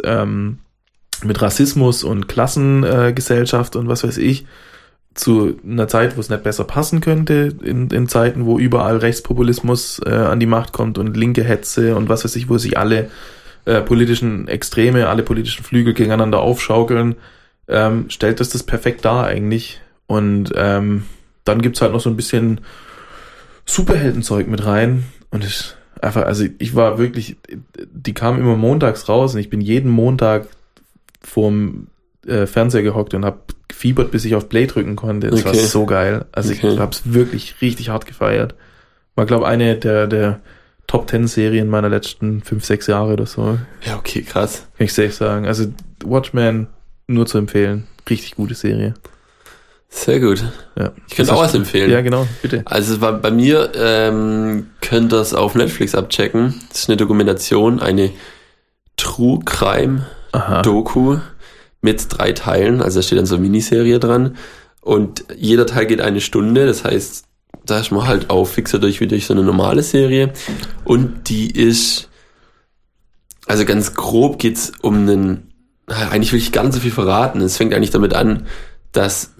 Rassismus und Klassengesellschaft und was weiß ich, zu einer Zeit, wo es nicht besser passen könnte, in Zeiten, wo überall Rechtspopulismus an die Macht kommt und linke Hetze und was weiß ich, wo sich alle politischen Extreme, alle politischen Flügel gegeneinander aufschaukeln, stellt das perfekt dar eigentlich. Und dann gibt's halt noch so ein bisschen Superheldenzeug mit rein. Und ich war wirklich, die kamen immer montags raus und ich bin jeden Montag vorm Fernseher gehockt und hab gefiebert, bis ich auf Play drücken konnte. Das war so geil. Also ich hab's wirklich richtig hart gefeiert. War, glaube ich, eine der Top 10 Serien meiner letzten 5-6 Jahre oder so. Ja, okay, krass. Kann ich safe sagen. Also Watchmen nur zu empfehlen. Richtig gute Serie. Sehr gut. Ja. Ich könnte auch was empfehlen. Ja, genau, bitte. Also bei mir könnt ihr das auf Netflix abchecken. Das ist eine Dokumentation, eine True Crime Doku mit 3 Teilen. Also da steht dann so eine Miniserie dran. Und jeder Teil geht 1 Stunde. Das heißt, da ist man halt auch fixer durch wie durch so eine normale Serie. Und die ist, also ganz grob geht's um einen, eigentlich will ich gar nicht so viel verraten. Es fängt eigentlich damit an, dass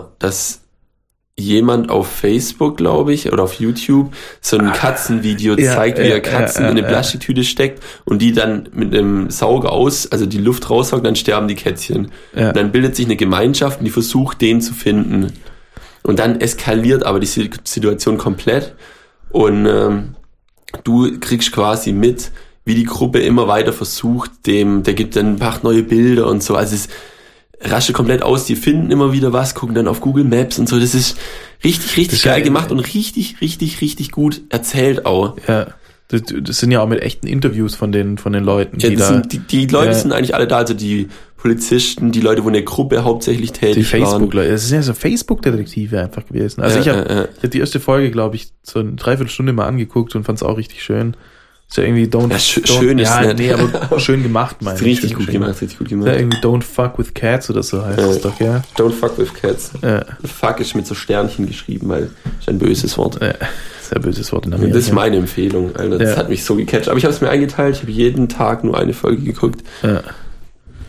jemand auf Facebook, glaube ich, oder auf YouTube so ein Katzenvideo zeigt, wie er Katzen in eine Plastiktüte steckt und die dann mit einem Sauger also die Luft raussaugt, dann sterben die Kätzchen. Ja. Und dann bildet sich eine Gemeinschaft und die versucht, den zu finden. Und dann eskaliert aber die Situation komplett und du kriegst quasi mit, wie die Gruppe immer weiter versucht, der gibt dann ein paar neue Bilder und so. Also es rasche komplett aus, die finden immer wieder was, gucken dann auf Google Maps und so. Das ist richtig geil gemacht und richtig gut erzählt auch. Ja, das sind ja auch mit echten Interviews von den Leuten. Ja, die Leute sind eigentlich alle da, also die Polizisten, die Leute, wo in der Gruppe hauptsächlich tätig waren. Die Facebook-Leute, es sind ja so Facebook-Detektive einfach gewesen. Also ich hab die erste Folge, glaube ich, so eine Dreiviertelstunde mal angeguckt und fand es auch richtig schön. Ist ja irgendwie schön ist ja, nee, aber schön gemacht, meine ich. Richtig gut gemacht. Ist ja irgendwie Don't Fuck with Cats oder so heißt es doch, ja. Don't Fuck with Cats. Ja. Fuck ist mit so Sternchen geschrieben, weil ist ein böses Wort. Ja, sehr böses Wort in Amerika. Das ist meine Empfehlung, Alter. Das hat mich so gecatcht. Aber ich habe es mir eingeteilt, ich habe jeden Tag nur eine Folge geguckt. Ja.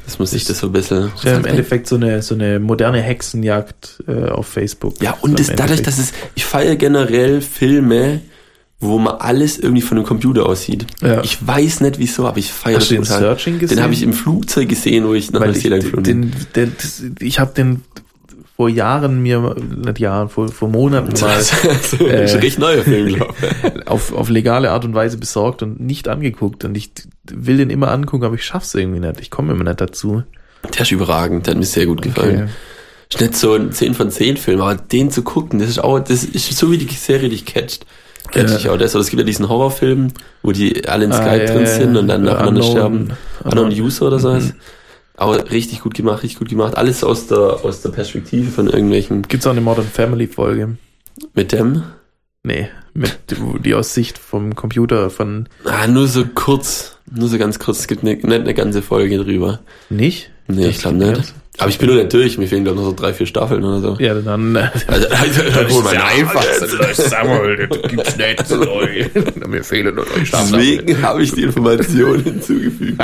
Das muss ich das so ein bisschen... Ja, im Endeffekt so eine moderne Hexenjagd auf Facebook. Ja, und dadurch, dass ich feiere generell Filme, wo man alles irgendwie von einem Computer aussieht. Ja. Ich weiß nicht wieso, aber ich feiere das total. Hast du den Searching gesehen? Den habe ich im Flugzeug gesehen, wo ich nach Neuseeland geflogen bin. Ich habe den vor Jahren vor Monaten mal das ist ein richtig neuer Film, glaube ich. auf legale Art und Weise besorgt und nicht angeguckt. Und ich will den immer angucken, aber ich schaff's irgendwie nicht. Ich komme immer nicht dazu. Der ist überragend, der hat mir sehr gut gefallen. Okay. Ist nicht so ein 10 von 10 Film, aber den zu gucken, das ist so wie die Serie, die dich catcht. Catch ich auch das. Oder es gibt ja diesen Horrorfilm, wo die alle in Skype drin sind und dann nacheinander sterben. Unknown User oder so heißt. Aber richtig gut gemacht. Alles aus der Perspektive von irgendwelchen... Gibt's auch eine Modern Family Folge? Mit dem? Nee, die aus Sicht vom Computer von... nur so ganz kurz. Es gibt nicht eine ganze Folge drüber. Nicht? Nee, ich glaube nicht. Aber ich bin noch nicht durch. Mir fehlen, glaube ich, noch so 3-4 Staffeln oder so. Ja, dann... das ist ja einfach. Samuel, das gibt's nicht. Mir fehlen noch 3 Staffeln. Deswegen habe ich die Information hinzugefügt.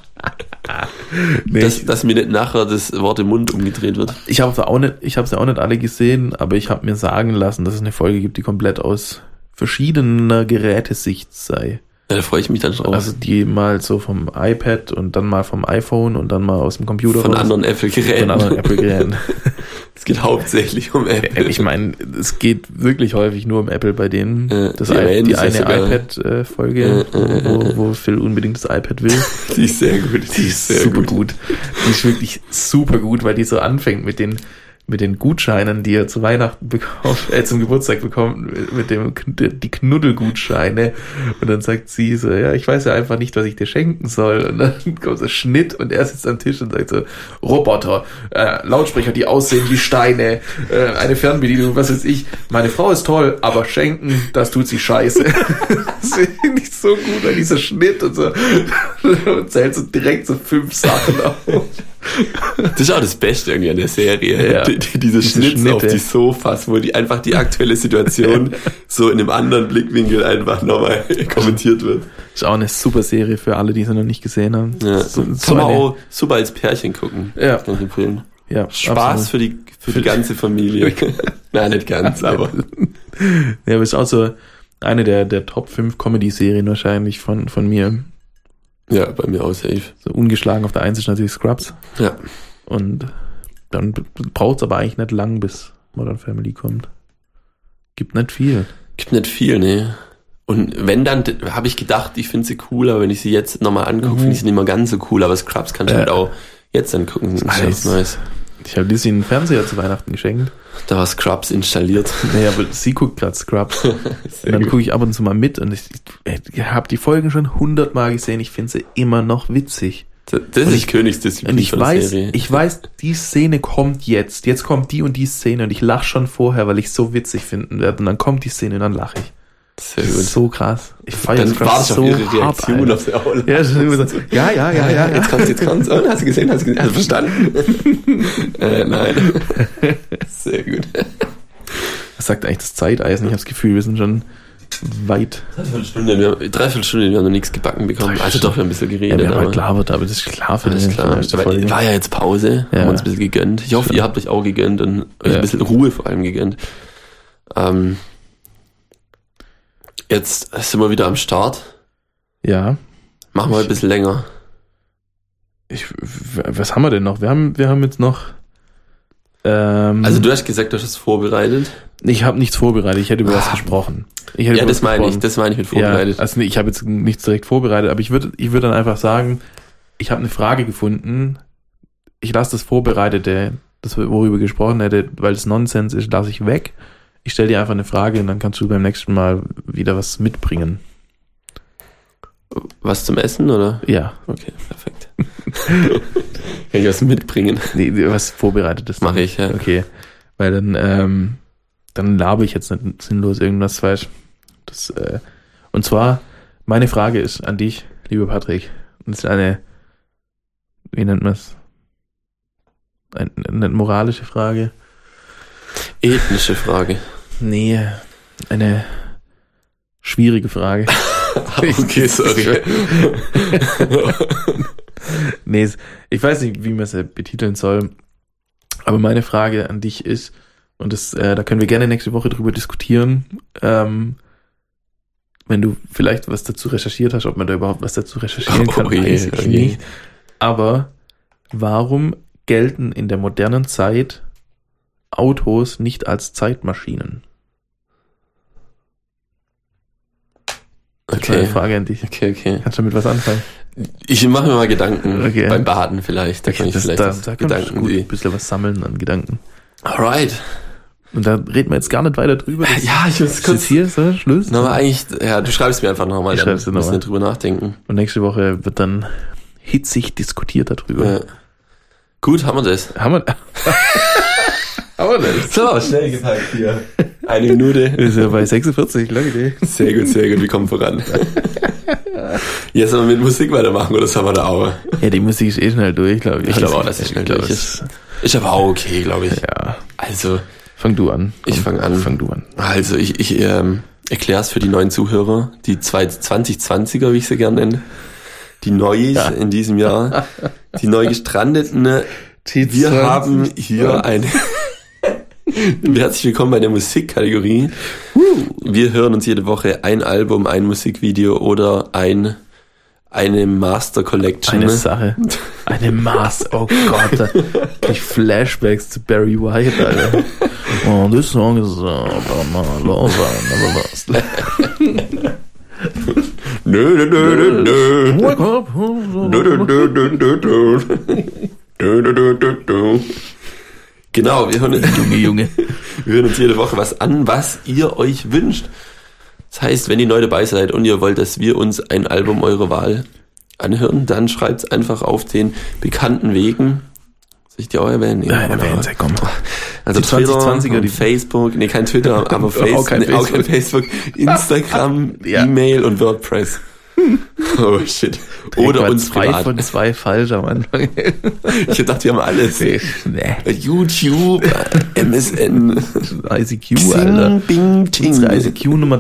Nee, dass mir nicht nachher das Wort im Mund umgedreht wird. Ich habe sie auch nicht alle gesehen, aber ich habe mir sagen lassen, dass es eine Folge gibt, die komplett aus verschiedener Gerätesicht sei. Ja, da freue ich mich dann drauf. Also die mal so vom iPad und dann mal vom iPhone und dann mal aus dem Computer von anderen Apple-Geräten. Es geht hauptsächlich um Apple. Ich meine, es geht wirklich häufig nur um Apple bei denen. Die eine iPad-Folge, wo Phil unbedingt das iPad will. Die ist sehr gut. Die ist super gut. Die ist wirklich super gut, weil die so anfängt mit den Gutscheinen, die er zu Weihnachten bekommt, zum Geburtstag bekommt, die Knuddelgutscheine. Und dann sagt sie so, ja, ich weiß ja einfach nicht, was ich dir schenken soll. Und dann kommt so Schnitt und er sitzt am Tisch und sagt so, Roboter, Lautsprecher, die aussehen wie Steine, eine Fernbedienung, was weiß ich. Meine Frau ist toll, aber schenken, das tut sie scheiße. Das finde ich so gut, weil dieser Schnitt und so, und zählt so direkt so 5 Sachen auf. Das ist auch das Beste irgendwie an der Serie. Ja. Diese Schnitte auf die Sofas, wo die einfach die aktuelle Situation so in einem anderen Blickwinkel einfach nochmal kommentiert wird. Ist auch eine super Serie für alle, die sie noch nicht gesehen haben. Ja. Kann man auch super als Pärchen gucken. Ja. Kann ich empfehlen. Ja, Spaß für die ganze Familie. Nein, nicht ganz, aber. Ja, aber ist auch so eine der Top 5 Comedy-Serien wahrscheinlich von mir. Ja, bei mir auch safe. So ungeschlagen auf der 1 ist natürlich Scrubs. Ja. Und dann braucht es aber eigentlich nicht lang, bis Modern Family kommt. Gibt nicht viel, ne. Und wenn dann, habe ich gedacht, ich finde sie cool, aber wenn ich sie jetzt nochmal angucke, finde ich sie nicht mehr ganz so cool. Aber Scrubs kann ich halt auch jetzt dann gucken. Das ist nice. Ich habe Lizzie einen Fernseher zu Weihnachten geschenkt. Da war Scrubs installiert. Naja, aber sie guckt gerade Scrubs. Und dann gucke ich ab und zu mal mit und ich habe die Folgen schon 100 Mal gesehen. Ich finde sie immer noch witzig. Das ist Königsdisziplin. Und ich weiß, die Szene kommt jetzt. Jetzt kommt die und die Szene und ich lache schon vorher, weil ich es so witzig finden werde. Und dann kommt die Szene und dann lache ich. Sehr gut. So krass. Ich feiere Scrubs so ihre Reaktion auf Ja. Jetzt kommt's. Oh, hast du gesehen? Hast du verstanden? Nein. Sehr gut. Was sagt eigentlich das Zeiteisen? Ich habe das Gefühl, wir sind schon weit. Dreiviertel Stunde, wir haben noch nichts gebacken bekommen. Also doch, wir haben ein bisschen geredet. Ja, wir haben halt gelabert, aber das ist klar für das. War ja jetzt Pause, haben uns ein bisschen gegönnt. Ich hoffe, ihr habt euch auch gegönnt und euch ein bisschen Ruhe vor allem gegönnt. Jetzt sind wir wieder am Start. Ja. Machen wir ein bisschen länger. Was haben wir denn noch? Wir haben jetzt noch... also du hast gesagt, du hast es vorbereitet. Ich habe nichts vorbereitet, ich hätte über was gesprochen. Das meine ich mit vorbereitet. Ja, also ich habe jetzt nichts direkt vorbereitet, aber ich würde dann einfach sagen, ich habe eine Frage gefunden. Ich lasse das Vorbereitete, das worüber ich gesprochen hätte, weil es Nonsens ist, lasse ich weg. Ich stelle dir einfach eine Frage und dann kannst du beim nächsten Mal wieder was mitbringen. Was zum Essen, oder? Ja. Okay, perfekt. Kann ich was mitbringen? Nee, was Vorbereitetes. Mache ich, ja. Okay. Weil dann labe ich jetzt nicht sinnlos irgendwas falsch. Und zwar, meine Frage ist an dich, lieber Patrick. Und das ist eine, wie nennt man es? Eine moralische Frage. Ethnische Frage. Nee, eine schwierige Frage. Okay, sorry. Nee, ich weiß nicht, wie man es betiteln soll. Aber meine Frage an dich ist, und das, da können wir gerne nächste Woche drüber diskutieren, wenn du vielleicht was dazu recherchiert hast, ob man da überhaupt was dazu recherchieren kann, weiß ich nicht. Aber warum gelten in der modernen Zeit Autos nicht als Zeitmaschinen? Das ist eine Frage an dich. Okay. Kannst du damit was anfangen? Ich mache mir mal Gedanken. Beim Baden vielleicht. Da kann ich vielleicht da Gedanken, gut, ein bisschen was sammeln an Gedanken. Alright. Und da reden wir jetzt gar nicht weiter drüber. Ich muss kurz... Hier ist der Schluss. Aber eigentlich, du schreibst mir einfach nochmal, dann müssen wir drüber nachdenken. Und nächste Woche wird dann hitzig diskutiert darüber. Ja. Gut, haben wir das. Haben wir das. So, schnell gepackt hier. 1 Minute. Ist ja bei 46, Leute. Sehr gut, wir kommen voran. Jetzt sollen wir mit Musik weitermachen, oder sollen wir da auch? Ja, die Musik ist schnell durch, glaube ich. Ich glaube auch, dass es schnell durch ist. Ist aber auch okay, glaube ich. Ja. Also... Fang du an. Ich fange an. Fang du an. Also ich erkläre es für die neuen Zuhörer, die 2020er, wie ich sie gerne nenne. Die Neues in diesem Jahr. Die neu gestrandeten. Wir haben hier eine... Herzlich willkommen bei der Musikkategorie. Wir hören uns jede Woche ein Album, ein Musikvideo oder eine Master Collection. Eine Sache. Eine Master. Oh Gott. Da krieg ich Flashbacks zu Barry White, Alter. Oh, this song is about my love I never lost. Wake up. Genau, wir hören uns jede Woche was an, was ihr euch wünscht. Das heißt, wenn ihr neu dabei seid und ihr wollt, dass wir uns ein Album eurer Wahl anhören, dann schreibt es einfach auf den bekannten Wegen. Soll ich die auch erwähnen? Ja, erwähnen Sie, komm. Also die Twitter, 2020er, die Facebook, kein Twitter, aber auch kein Facebook, Instagram, E-Mail und WordPress. Oh shit. Oder uns privat. 2 von 2 falsch am Anfang. Ich dachte, wir haben alles. Nee. YouTube, MSN, ICQ, Xing, Alter. Bing, Ting. Unsere ICQ-Nummer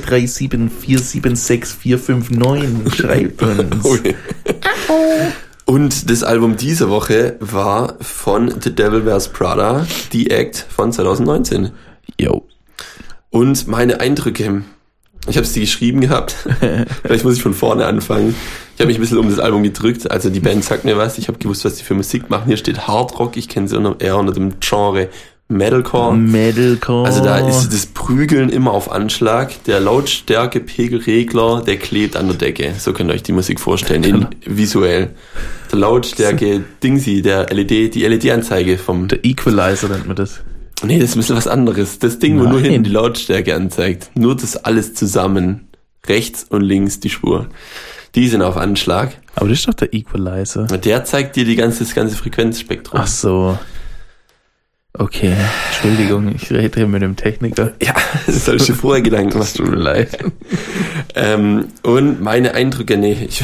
3374779. Schreibt uns. Okay. Und das Album dieser Woche war von The Devil Wears Prada, The Act von 2019. Yo. Und meine Eindrücke... Ich habe es dir geschrieben gehabt. Vielleicht muss ich von vorne anfangen. Ich habe mich ein bisschen um das Album gedrückt. Also die Band sagt mir was. Ich habe gewusst, was die für Musik machen. Hier steht Hard Rock. Ich kenne sie eher unter dem Genre Metalcore. Also da ist das Prügeln immer auf Anschlag. Der Lautstärke-Pegelregler, der klebt an der Decke. So könnt ihr euch die Musik vorstellen, visuell. Der Lautstärke-Dingsy, die LED-Anzeige vom... Der Equalizer nennt man das. Nee, das ist ein bisschen was anderes. Das Ding, wo nur hinten die Lautstärke anzeigt. Nur das alles zusammen. Rechts und links die Spur. Die sind auf Anschlag. Aber das ist doch der Equalizer. Der zeigt dir das ganze Frequenzspektrum. Ach so. Okay, Entschuldigung, ich rede mit dem Techniker. Ja, das soll ich dir vorher Gedanken machen. Tut mir leid. Und meine Eindrücke,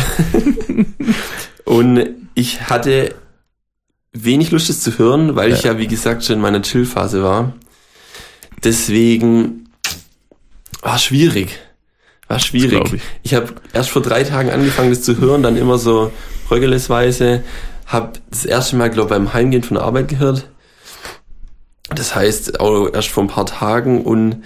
Und ich hatte wenig Lust, es zu hören, weil ich ja, wie gesagt, schon in meiner Chill-Phase war. Deswegen war schwierig. Ich habe erst vor 3 Tagen angefangen, das zu hören, dann immer so röggelesweise. Habe das erste Mal, glaube ich, beim Heimgehen von der Arbeit gehört. Das heißt, auch erst vor ein paar Tagen und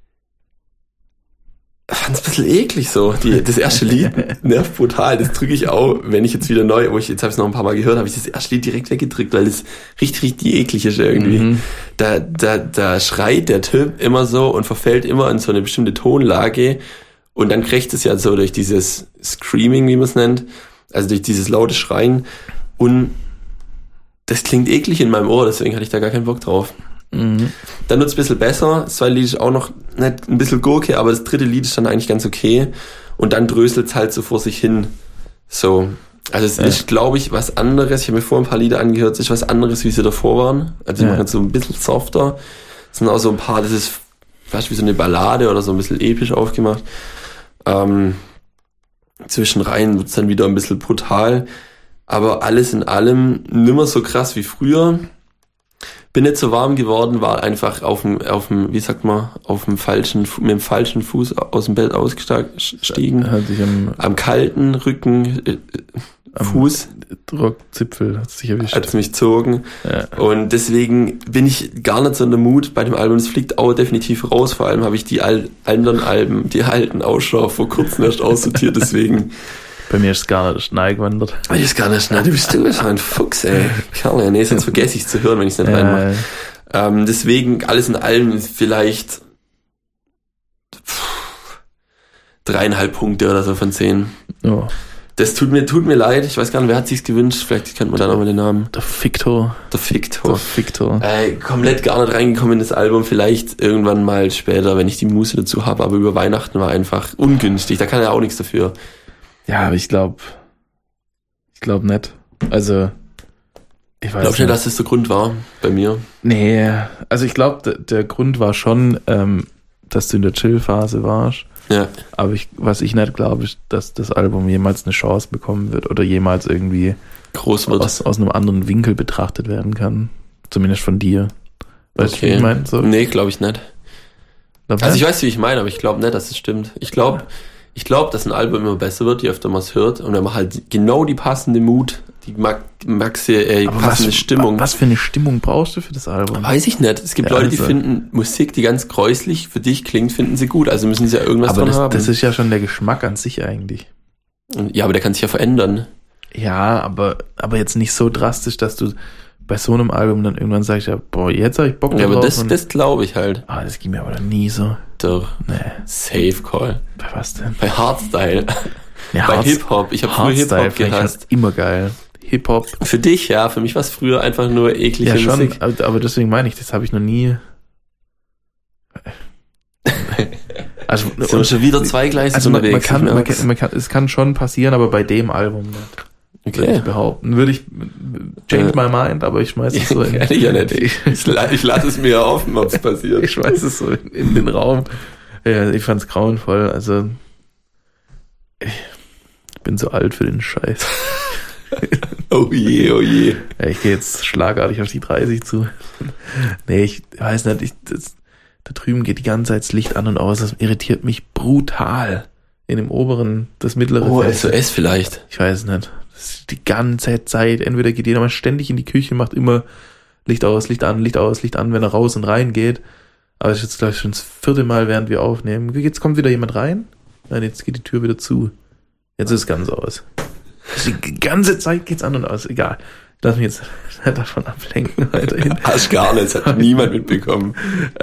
fand es ein bisschen eklig so. Das erste Lied nervt brutal. Das drücke ich auch, wenn ich jetzt wieder neu, jetzt habe ich es noch ein paar Mal gehört, habe ich das erste Lied direkt weggedrückt, weil das richtig eklig ist irgendwie. Da schreit der Typ immer so und verfällt immer in so eine bestimmte Tonlage und dann kriegt es ja so durch dieses Screaming, wie man es nennt, also durch dieses laute Schreien und das klingt eklig in meinem Ohr, deswegen hatte ich da gar keinen Bock drauf. Dann wird es ein bisschen besser. Das 2. Lied ist auch noch nicht ein bisschen Gurke, aber das 3. Lied ist dann eigentlich ganz okay. Und dann dröselt es halt so vor sich hin. So. Also es ist, glaube ich, was anderes. Ich habe mir vorher ein paar Lieder angehört. Es ist was anderes, wie sie davor waren. Also die machen jetzt so ein bisschen softer. Es sind auch so ein paar, das ist fast wie so eine Ballade oder so ein bisschen episch aufgemacht. Zwischenrein wird es dann wieder ein bisschen brutal. Aber alles in allem nimmer so krass wie früher. Bin nicht so warm geworden, war einfach auf dem, wie sagt man, mit dem falschen Fuß aus dem Bett ausgestiegen. Am kalten Rücken, Fuß. Rockzipfel hat sich erwischt. Hat's mich gezogen. Ja. Und deswegen bin ich gar nicht so in der Mut bei dem Album. Es fliegt auch definitiv raus. Vor allem habe ich die anderen Alben, die alten Ausschau vor kurzem erst aussortiert. Deswegen. Bei mir ist es gar nicht reingewandert. Bei dir ist gar nicht Du bist so ein Fuchs, ey. Kerl, nee, sonst vergesse ich es zu hören, wenn ich es nicht reinmache. Deswegen alles in allem vielleicht 3,5 Punkte oder so von 10. Oh. Das tut mir leid. Ich weiß gar nicht, wer hat sich's gewünscht. Vielleicht kennt man da nochmal den Namen. Der Victor. Komplett gar nicht reingekommen in das Album. Vielleicht irgendwann mal später, wenn ich die Muße dazu habe. Aber über Weihnachten war einfach ungünstig. Da kann er auch nichts dafür. Ja, aber ich glaube nicht. Also, ich weiß nicht. Nicht, dass das der Grund war bei mir. Nee, also ich glaube, der Grund war schon, dass du in der Chill-Phase warst. Ja. Aber was ich nicht glaube, ist, dass das Album jemals eine Chance bekommen wird oder jemals irgendwie groß wird. Aus einem anderen Winkel betrachtet werden kann. Zumindest von dir. Weißt du, wie ich meine? So. Nee, glaube ich nicht. Also ich weiß, wie ich meine, aber ich glaube nicht, dass es stimmt. Ich glaube, dass ein Album immer besser wird, je öfter man es hört. Und wenn man halt genau die passende Mut, die passende Stimmung. Was für eine Stimmung brauchst du für das Album? Weiß ich nicht. Es gibt Leute, die finden Musik, die ganz gräuslich für dich klingt, finden sie gut. Also müssen sie ja irgendwas dran haben. Das ist ja schon der Geschmack an sich eigentlich. Ja, aber der kann sich ja verändern. Ja, aber jetzt nicht so drastisch, dass du bei so einem Album dann irgendwann sagst, ja, boah, jetzt habe ich Bock drauf. Ja, aber das glaube ich halt. Das ging mir aber dann nie so. Doch. Nee. Safe Call. Bei was denn? Bei Hardstyle. Ja, bei Hip-Hop. Ich habe früher Hip-Hop gehasst. Immer geil. Hip-Hop. Für dich, ja. Für mich war es früher einfach nur eklige Musik. Ja, schon. Aber deswegen meine ich, das habe ich noch nie... Also sind schon wieder zweigleisig unterwegs. Es kann schon passieren, aber bei dem Album nicht. Okay. Würde ich behaupten. Würde ich change my mind, aber ich schmeiß es so in... Ja, nicht. Ich lasse es mir offen, ob es passiert. Ich schmeiß es so in den Raum. Ja, ich fand's grauenvoll. Also ich bin so alt für den Scheiß. Oh je, oh je. Ja, ich gehe jetzt schlagartig auf die 30 zu. Nee, ich weiß nicht, da drüben geht die ganze Zeit das Licht an und aus. Das irritiert mich brutal. In dem oberen, das mittlere. Oh, SOS vielleicht. Ich weiß nicht. Das ist die ganze Zeit. Entweder geht jeder mal ständig in die Küche, macht immer Licht aus, Licht an, Licht aus, Licht an, wenn er raus und rein geht. Aber das ist jetzt gleich schon das 4. Mal, während wir aufnehmen. Jetzt kommt wieder jemand rein. Nein, jetzt geht die Tür wieder zu. Jetzt ist es ganz aus. Die ganze Zeit geht's an und aus. Egal. Lass mich jetzt davon ablenken weiterhin. Hast gar nicht, das hat niemand mitbekommen.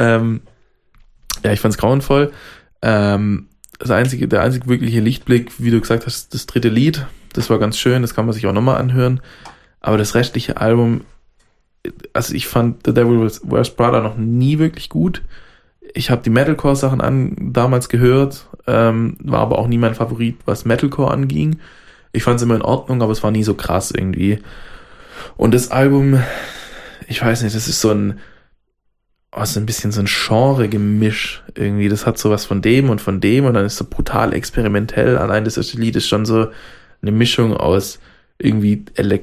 Ja, ich fand's grauenvoll. Der einzige wirkliche Lichtblick, wie du gesagt hast, das 3. Lied. Das war ganz schön, das kann man sich auch nochmal anhören. Aber das restliche Album, also ich fand The Devil Wears Prada noch nie wirklich gut. Ich habe die Metalcore-Sachen damals gehört, war aber auch nie mein Favorit, was Metalcore anging. Ich fand es immer in Ordnung, aber es war nie so krass irgendwie. Und das Album, ich weiß nicht, das ist so ein bisschen so ein Genre-Gemisch irgendwie. Das hat sowas von dem und dann ist so brutal experimentell. Allein das erste Lied ist schon so eine Mischung aus irgendwie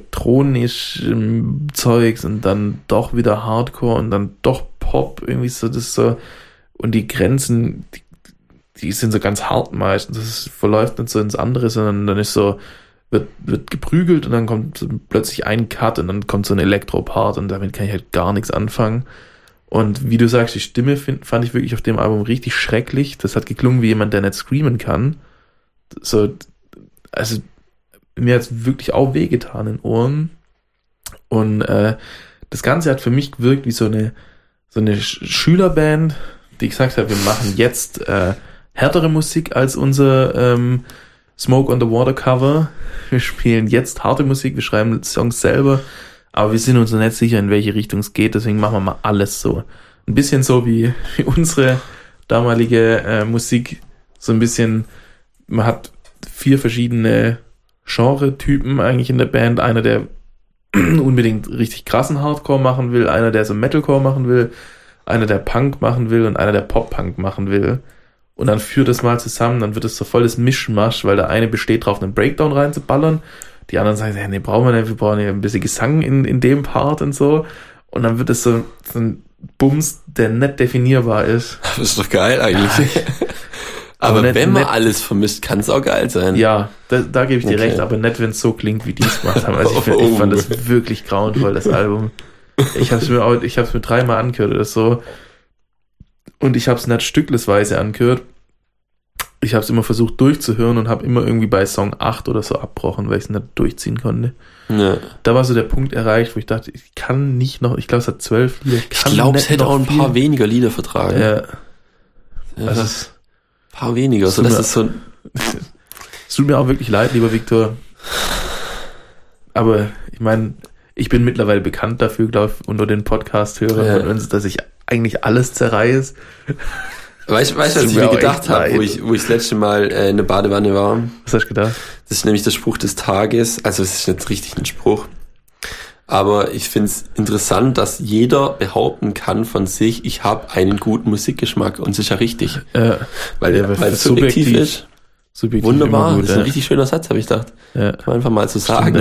elektronischem Zeugs und dann doch wieder Hardcore und dann doch Pop, irgendwie so, das ist so, und die Grenzen, die sind so ganz hart meistens, das verläuft nicht so ins andere, sondern dann ist so, wird geprügelt und dann kommt so plötzlich ein Cut und dann kommt so ein Elektro-Part und damit kann ich halt gar nichts anfangen. Und wie du sagst, die Stimme fand ich wirklich auf dem Album richtig schrecklich. Das hat geklungen wie jemand, der nicht screamen kann. So, also mir hat's wirklich auch wehgetan in den Ohren. Und das Ganze hat für mich gewirkt wie so eine Schülerband, die gesagt hat, wir machen jetzt härtere Musik als unser Smoke on the Water Cover. Wir spielen jetzt harte Musik, wir schreiben Songs selber, aber wir sind uns noch nicht sicher, in welche Richtung es geht, deswegen machen wir mal alles so. Ein bisschen so wie unsere damalige Musik, so ein bisschen, man hat 4 verschiedene Genre-Typen eigentlich in der Band, einer, der unbedingt richtig krassen Hardcore machen will, einer, der so Metalcore machen will, einer, der Punk machen will und einer, der Pop-Punk machen will. Und dann führt das mal zusammen, dann wird es so voll das Mischmasch, weil der eine besteht drauf, einen Breakdown reinzuballern, die anderen sagen, nee, brauchen wir nicht, wir brauchen ja ein bisschen Gesang in dem Part und so. Und dann wird es so ein Bums, der nicht definierbar ist. Das ist doch geil eigentlich. Aber nicht, wenn man alles vermisst, kann es auch geil sein. Ja, da gebe ich dir recht, aber nicht, wenn es so klingt, wie die es gemacht haben. Also ich fand das wirklich grauenvoll, das Album. Ich hab's mir 3-mal angehört oder so. Und ich hab's nicht stücklesweise angehört. Ich hab's immer versucht durchzuhören und habe immer irgendwie bei Song 8 oder so abbrochen, weil ich es nicht durchziehen konnte. Ja. Da war so der Punkt erreicht, wo ich dachte, ich kann nicht noch, ich glaube, es hat 12 Lieder. Ich glaube, es hätte auch ein paar weniger Lieder vertragen. Ja. Also ein paar weniger. So, das ist so es tut mir auch wirklich leid, lieber Viktor. Aber ich meine, ich bin mittlerweile bekannt dafür, glaube ich, unter den Podcast-Hörern von uns, dass ich eigentlich alles zerreiße. Weißt du, was ich mir gedacht habe, wo ich das letzte Mal in der Badewanne war? Was hast du gedacht? Das ist nämlich der Spruch des Tages. Also es ist nicht richtig ein Spruch. Aber ich finde es interessant, dass jeder behaupten kann von sich, ich habe einen guten Musikgeschmack. Und das ist ja richtig. Weil es subjektiv ist. Subjektiv wunderbar. Gut, das ist ein richtig schöner Satz, habe ich gedacht. Ja. Kann man einfach mal so sagen.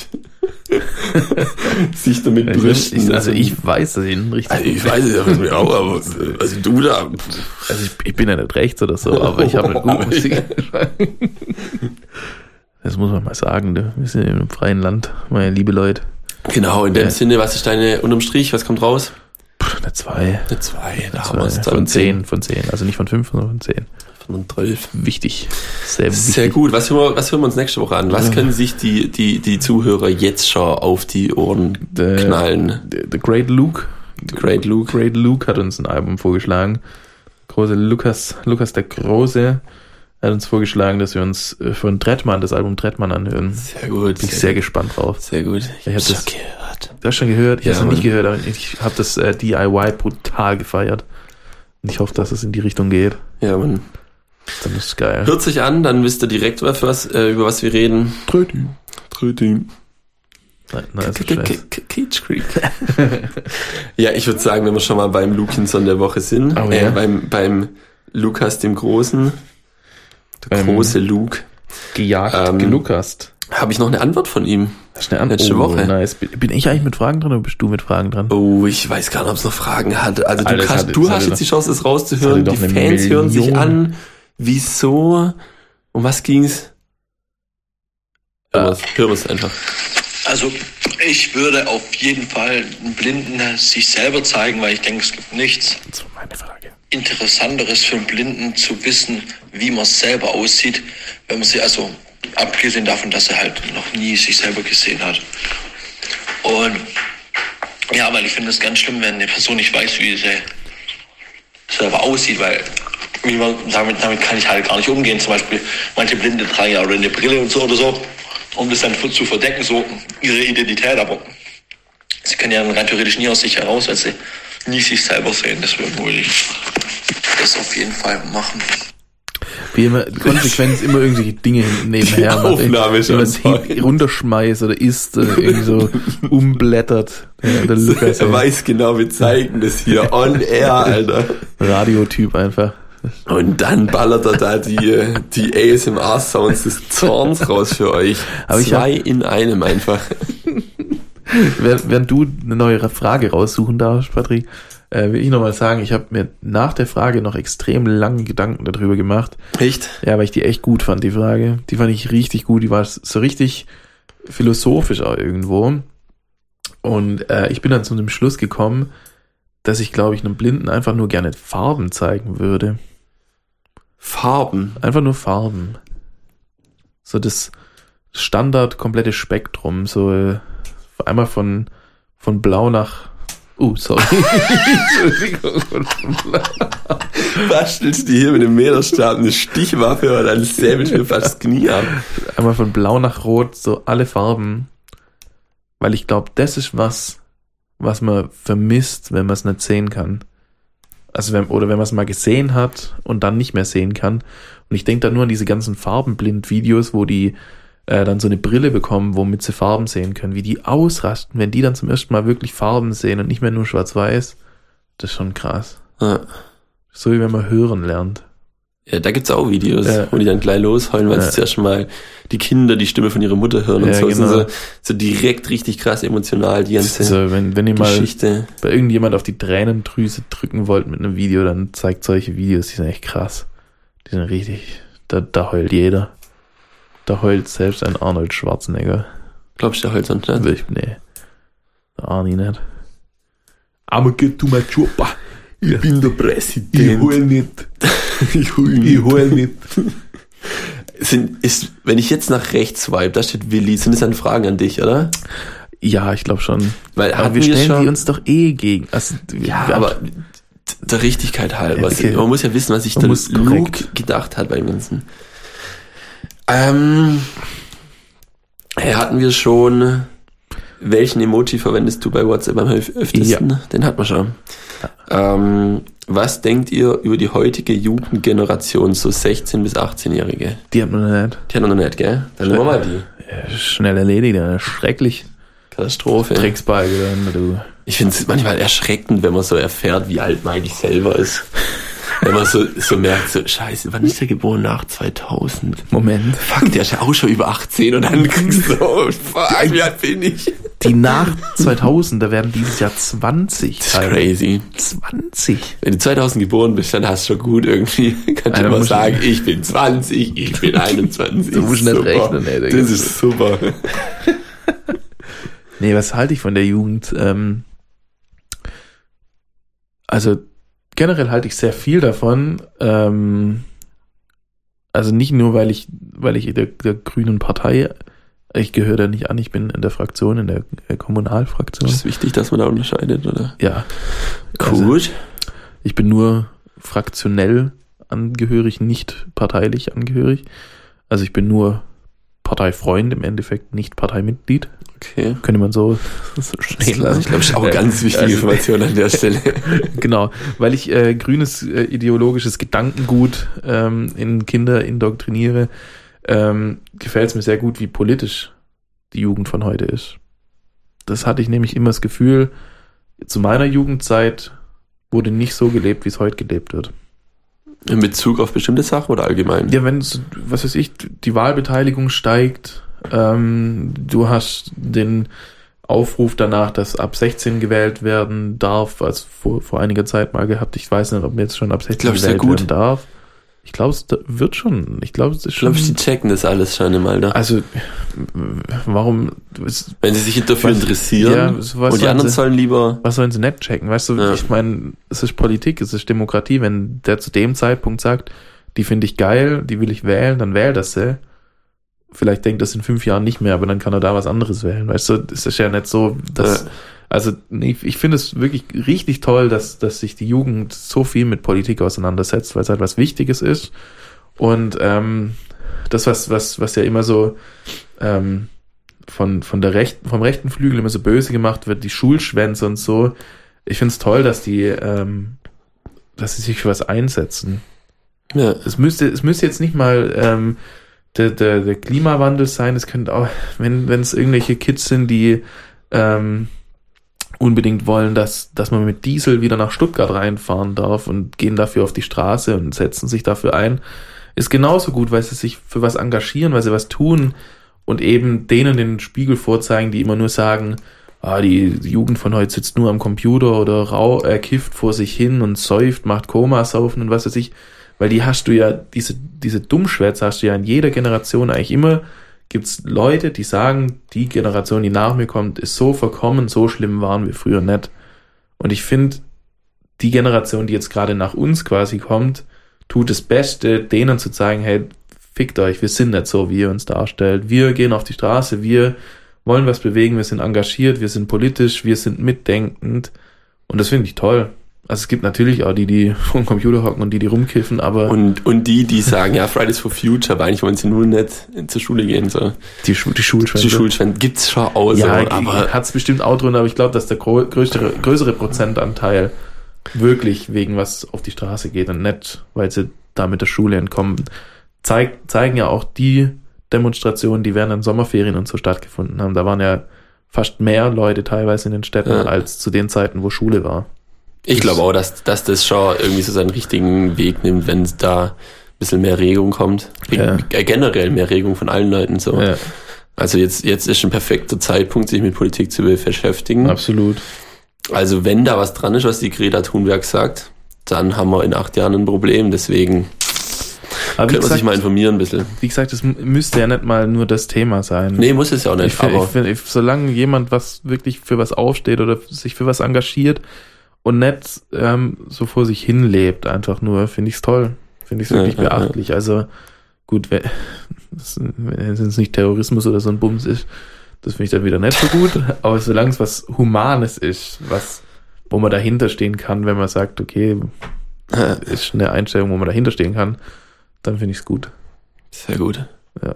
Sich damit brüsten. Also ich weiß, dass ich ihn richtig... Also ich weiß es ja von mir auch, aber also du da... Also ich bin ja nicht rechts oder so, aber ich habe eine gute Musik. Das muss man mal sagen, wir sind in einem freien Land, meine liebe Leute. Genau, in dem Sinne, was ist deine, unterm Strich, was kommt raus? Eine 2. Eine 2, da haben wir es. Von 10, also nicht von 5, sondern von 10. Von 12. Wichtig. Sehr wichtig. Sehr gut. Was hören wir uns nächste Woche an? Was können sich die Zuhörer jetzt schon auf die Ohren knallen? The Great Luke. The Great Luke. Great Luke hat uns ein Album vorgeschlagen. Große Lukas der Große hat uns vorgeschlagen, dass wir uns von Trettmann, das Album Trettmann anhören. Sehr gut. Bin ich sehr gespannt drauf. Sehr gut. Ich habe das gehört. Du hast schon gehört? Ich habe es noch nicht gehört, aber ich habe das DIY brutal gefeiert. Und ich hoffe, dass es in die Richtung geht. Ja, Mann. Dann ist es geil. Hört sich an, dann wisst ihr direkt, über was wir reden. Trötin. Nein, Keach Creek. Ja, ich würde sagen, wenn wir schon mal beim Lukinson der Woche sind, beim Lukas dem Großen, der große Luke, gelukast. Habe ich noch eine Antwort von ihm. Letzte Woche. Nice. Bin ich eigentlich mit Fragen dran oder bist du mit Fragen dran? Oh, ich weiß gar nicht, ob es noch Fragen hat. Also du hast jetzt die Chance, es rauszuhören. Die Fans hören sich an. Wieso? Um was ging's? Hören wir es einfach. Also ich würde auf jeden Fall einen Blinden sich selber zeigen, weil ich denke, es gibt nichts Interessanteres für einen Blinden zu wissen, wie man selber aussieht, wenn man sie, also abgesehen davon, dass er halt noch nie sich selber gesehen hat. Und ja, weil ich finde es ganz schlimm, wenn eine Person nicht weiß, wie sie selber aussieht, weil damit kann ich halt gar nicht umgehen. Zum Beispiel manche Blinde tragen ja eine Brille und so oder so, um das dann zu verdecken, so ihre Identität, aber sie können ja rein theoretisch nie aus sich heraus, weil sie nie sich selber sehen. Deswegen würde ich das auf jeden Fall machen. Wie immer, konsequent immer irgendwelche Dinge nebenher macht. Was runterschmeißt oder isst oder irgendwie so umblättert. Ja, der Lukas, er weiß genau, wir zeigen das hier on air, Alter. Radiotyp einfach. Und dann ballert er da die ASMR-Sounds des Zorns raus für euch. Aber 2 in einem einfach. Während du eine neue Frage raussuchen darfst, Patrick, will ich nochmal sagen, ich habe mir nach der Frage noch extrem lange Gedanken darüber gemacht. Echt? Ja, weil ich die echt gut fand, die Frage. Die fand ich richtig gut, die war so richtig philosophisch auch irgendwo. Und ich bin dann zu dem Schluss gekommen, dass ich, glaube ich, einem Blinden einfach nur gerne Farben zeigen würde. Farben? Einfach nur Farben. So das Standard komplette Spektrum, so einmal von blau nach... sorry. Entschuldigung. Bastelst du hier mit dem Meterstab eine Stichwaffe und dann säbelst mir fast das Knie ab. Einmal von blau nach rot, so alle Farben. Weil ich glaube, das ist was man vermisst, wenn man es nicht sehen kann. Also wenn man es mal gesehen hat und dann nicht mehr sehen kann. Und ich denke da nur an diese ganzen Farbenblind-Videos, wo die dann so eine Brille bekommen, womit sie Farben sehen können, wie die ausrasten, wenn die dann zum ersten Mal wirklich Farben sehen und nicht mehr nur schwarz-weiß. Das ist schon krass. Ja. So wie wenn man hören lernt. Ja, da gibt's auch Videos, wo die dann gleich losheulen, weil sie zuerst schon mal die Kinder die Stimme von ihrer Mutter hören und so. Genau. Sind so direkt richtig krass emotional, die ganze also, wenn ihr Geschichte. Mal bei irgendjemand auf die Tränendrüse drücken wollt mit einem Video, dann zeigt solche Videos, die sind echt krass. Die sind richtig, da heult jeder. Da heult selbst ein Arnold Schwarzenegger. Glaubst du, der heult sonst nicht? Nee, der Arnie nicht. I'ma get to my chopper. Ich bin der Präsident. Ich heul nicht. Ich heul nicht. Wenn ich jetzt nach rechts swipe, da steht Willi, sind das dann Fragen an dich, oder? Ja, ich glaube schon. Weil aber wir stellen die uns doch gegen. Also, aber der Richtigkeit halber. Okay. Man muss ja wissen, was sich der Luke gedacht hat beim Ganzen. Hatten wir schon, welchen Emoji verwendest du bei WhatsApp am öftesten? Ja. Den hat man schon. Ja. Was denkt ihr über die heutige Jugendgeneration, so 16- bis 18-Jährige? Die hat man noch nicht. Die hat man noch nicht, gell? Dann nehmen wir mal die. Ja, schnell erledigt, schrecklich. Katastrophe. Drecksball, du. Ich finde es manchmal erschreckend, wenn man so erfährt, wie alt man eigentlich selber ist. Wenn man so merkt, so, scheiße, wann ist der geboren? Nach 2000? Moment. Fuck, der ist ja auch schon über 18 und dann kriegst du so, fuck, wie alt bin ich? Die nach 2000, da werden dieses Jahr 20. Das ist crazy. 20? Wenn du 2000 geboren bist, dann hast du schon gut irgendwie, kannst du immer sagen, ich bin 20, ich bin 21. Du musst nicht rechnen, ey. Das ist super. Nee, was halte ich von der Jugend? Also generell halte ich sehr viel davon. Also nicht nur, weil ich der Grünen Partei, ich gehöre da nicht an, ich bin in der Fraktion, in der Kommunalfraktion. Ist es wichtig, dass man da unterscheidet, oder? Ja. Gut. Also, ich bin nur fraktionell angehörig, nicht parteilich angehörig. Also ich bin nur Parteifreund im Endeffekt, nicht Parteimitglied. Okay. Könnte man so stehen lassen. Ich glaube, das ist auch ganz wichtige Information an der Stelle. Genau, weil ich grünes ideologisches Gedankengut in Kinder indoktriniere, gefällt es mir sehr gut, wie politisch die Jugend von heute ist. Das hatte ich nämlich immer das Gefühl, zu meiner Jugendzeit wurde nicht so gelebt, wie es heute gelebt wird. In Bezug auf bestimmte Sachen oder allgemein? Ja, wenn, was weiß ich, die Wahlbeteiligung steigt, du hast den Aufruf danach, dass ab 16 gewählt werden darf, also vor einiger Zeit mal gehabt, ich weiß nicht, ob man jetzt schon ab 16 gewählt werden darf. Ich glaube, es wird schon. Ich glaube, es ist schon. Ich glaube, die checken das alles schon im Alter. Also, warum? Wenn sie sich dafür interessieren, ja, und die anderen sollen lieber. Was sollen sie nicht checken? Weißt du, ja. Ich meine, es ist Politik, es ist Demokratie. Wenn der zu dem Zeitpunkt sagt, die finde ich geil, die will ich wählen, dann wählt das sie. Vielleicht denkt das in 5 Jahren nicht mehr, aber dann kann er da was anderes wählen. Weißt du, es ist ja nicht so, dass. Ja. Also ich finde es wirklich richtig toll, dass sich die Jugend so viel mit Politik auseinandersetzt, weil es halt was Wichtiges ist. Und das, was ja immer so vom rechten Flügel immer so böse gemacht wird, die Schulschwänze und so. Ich finde es toll, dass sie sich für was einsetzen. Ja. Es müsste jetzt nicht mal der Klimawandel sein. Es könnte auch, wenn es irgendwelche Kids sind, die unbedingt wollen, dass man mit Diesel wieder nach Stuttgart reinfahren darf und gehen dafür auf die Straße und setzen sich dafür ein, ist genauso gut, weil sie sich für was engagieren, weil sie was tun und eben denen den Spiegel vorzeigen, die immer nur sagen, die Jugend von heute sitzt nur am Computer oder kifft vor sich hin und säuft, macht Komasaufen und was weiß ich, weil die hast du ja, diese Dummschwätze hast du ja in jeder Generation eigentlich immer. Gibt's Leute, die sagen, die Generation, die nach mir kommt, ist so verkommen, so schlimm waren wir früher nicht. Und ich finde, die Generation, die jetzt gerade nach uns quasi kommt, tut das Beste, denen zu zeigen, hey, fickt euch, wir sind nicht so, wie ihr uns darstellt. Wir gehen auf die Straße, wir wollen was bewegen, wir sind engagiert, wir sind politisch, wir sind mitdenkend. Und das finde ich toll. Also es gibt natürlich auch die vor dem Computer hocken und die rumkiffen, aber... Und die sagen, ja, Fridays for Future, aber eigentlich wollen sie nur nicht zur Schule gehen. So. Die Schulschwänze. Die Schulschwänze gibt's schon auch so. Ja, aber hat's bestimmt auch drin, aber ich glaube, dass der größere Prozentanteil wirklich wegen was auf die Straße geht und nicht, weil sie da mit der Schule entkommen. Zeigen ja auch die Demonstrationen, die während den Sommerferien und so stattgefunden haben. Da waren ja fast mehr Leute teilweise in den Städten als zu den Zeiten, wo Schule war. Ich glaube auch, dass das schon irgendwie so seinen richtigen Weg nimmt, wenn es da ein bisschen mehr Regung kommt. Ja. Generell mehr Regung von allen Leuten. So. Ja. Also jetzt ist ein perfekter Zeitpunkt, sich mit Politik zu beschäftigen. Absolut. Also wenn da was dran ist, was die Greta Thunberg sagt, dann haben wir in 8 Jahren ein Problem. Deswegen Aber könnte man sich mal informieren ein bisschen. Wie gesagt, es müsste ja nicht mal nur das Thema sein. Nee, muss es ja auch nicht. Ich finde, solange jemand was wirklich für was aufsteht oder sich für was engagiert und nicht so vor sich hin lebt, einfach nur, finde ich es toll. Finde ich es wirklich beachtlich. Also gut, wenn es nicht Terrorismus oder so ein Bums ist, das finde ich dann wieder nicht so gut. Aber solange es was Humanes ist, wo man dahinter stehen kann, wenn man sagt, okay, ist eine Einstellung, wo man dahinter stehen kann, dann finde ich es gut. Sehr gut. Ja.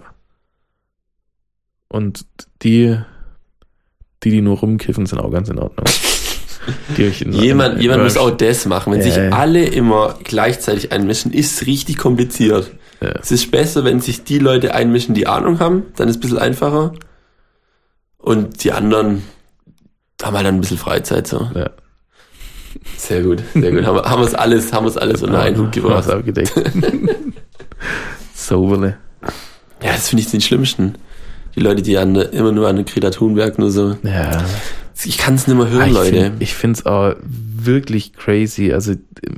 Und die nur rumkiffen, sind auch ganz in Ordnung. Jemand muss auch das machen. Wenn sich alle immer gleichzeitig einmischen, ist es richtig kompliziert. Ja. Es ist besser, wenn sich die Leute einmischen, die Ahnung haben, dann ist es ein bisschen einfacher. Und die anderen haben halt dann ein bisschen Freizeit so. Ja. Sehr gut, sehr gut. Haben wir es alles unter einen Hut gebracht. Sauberle. Ja, das finde ich den Schlimmsten. Die Leute, die immer nur an Greta Thunberg nur so. Ja. Ich kann es nicht mehr hören, Leute. Ich finde es auch wirklich crazy. Also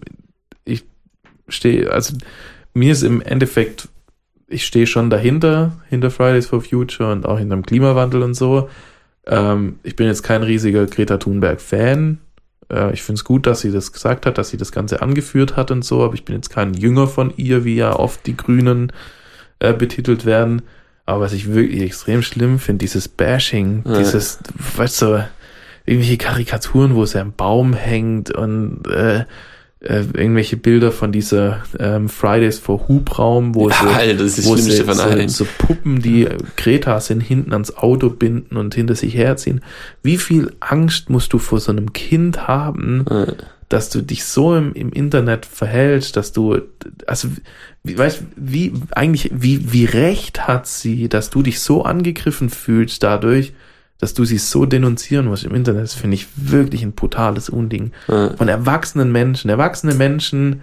mir ist im Endeffekt, ich stehe schon dahinter, hinter Fridays for Future und auch hinterm Klimawandel und so. Ich bin jetzt kein riesiger Greta Thunberg-Fan. Ich finde es gut, dass sie das gesagt hat, dass sie das Ganze angeführt hat und so, aber ich bin jetzt kein Jünger von ihr, wie ja oft die Grünen betitelt werden. Aber was ich wirklich extrem schlimm finde, dieses Bashing, dieses, weißt du, irgendwelche Karikaturen, wo sie am Baum hängt und irgendwelche Bilder von dieser Fridays for Hubraum, wo so Puppen, die Greta sind, hinten ans Auto binden und hinter sich herziehen. Wie viel Angst musst du vor so einem Kind haben, dass du dich so im Internet verhältst, dass du, also, weißt, wie recht hat sie, dass du dich so angegriffen fühlst dadurch, dass du sie so denunzieren musst im Internet, das finde ich wirklich ein brutales Unding. Von erwachsenen Menschen. Erwachsene Menschen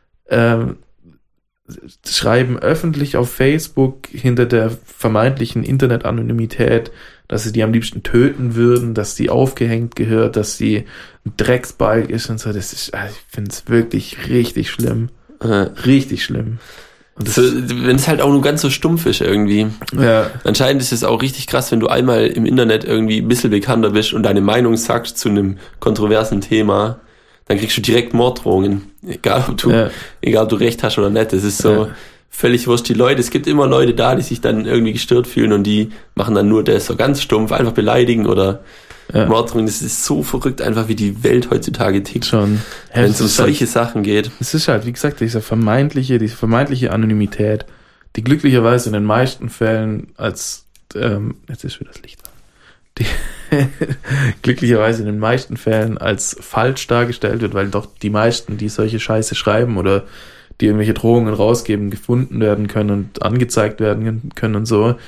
schreiben öffentlich auf Facebook hinter der vermeintlichen Internetanonymität, dass sie die am liebsten töten würden, dass die aufgehängt gehört, dass sie ein Drecksbalg ist und so. Das ist, also ich finde es wirklich richtig schlimm. Richtig schlimm. So, wenn es halt auch nur ganz so stumpf ist irgendwie. Ja. Anscheinend ist es auch richtig krass, wenn du einmal im Internet irgendwie ein bisschen bekannter bist und deine Meinung sagst zu einem kontroversen Thema, dann kriegst du direkt Morddrohungen. Egal ob du recht hast oder nicht. Das ist so völlig wurscht. Es gibt immer Leute da, die sich dann irgendwie gestört fühlen und die machen dann nur das so ganz stumpf, einfach beleidigen oder Morddrohungen. Das ist so verrückt einfach, wie die Welt heutzutage tickt. Schon. Wenn es um solche Sachen geht. Es ist halt, wie gesagt, diese vermeintliche Anonymität, die glücklicherweise in den meisten Fällen als, jetzt ist wieder das Licht an, glücklicherweise in den meisten Fällen als falsch dargestellt wird, weil doch die meisten, die solche Scheiße schreiben oder die irgendwelche Drohungen rausgeben, gefunden werden können und angezeigt werden können und so.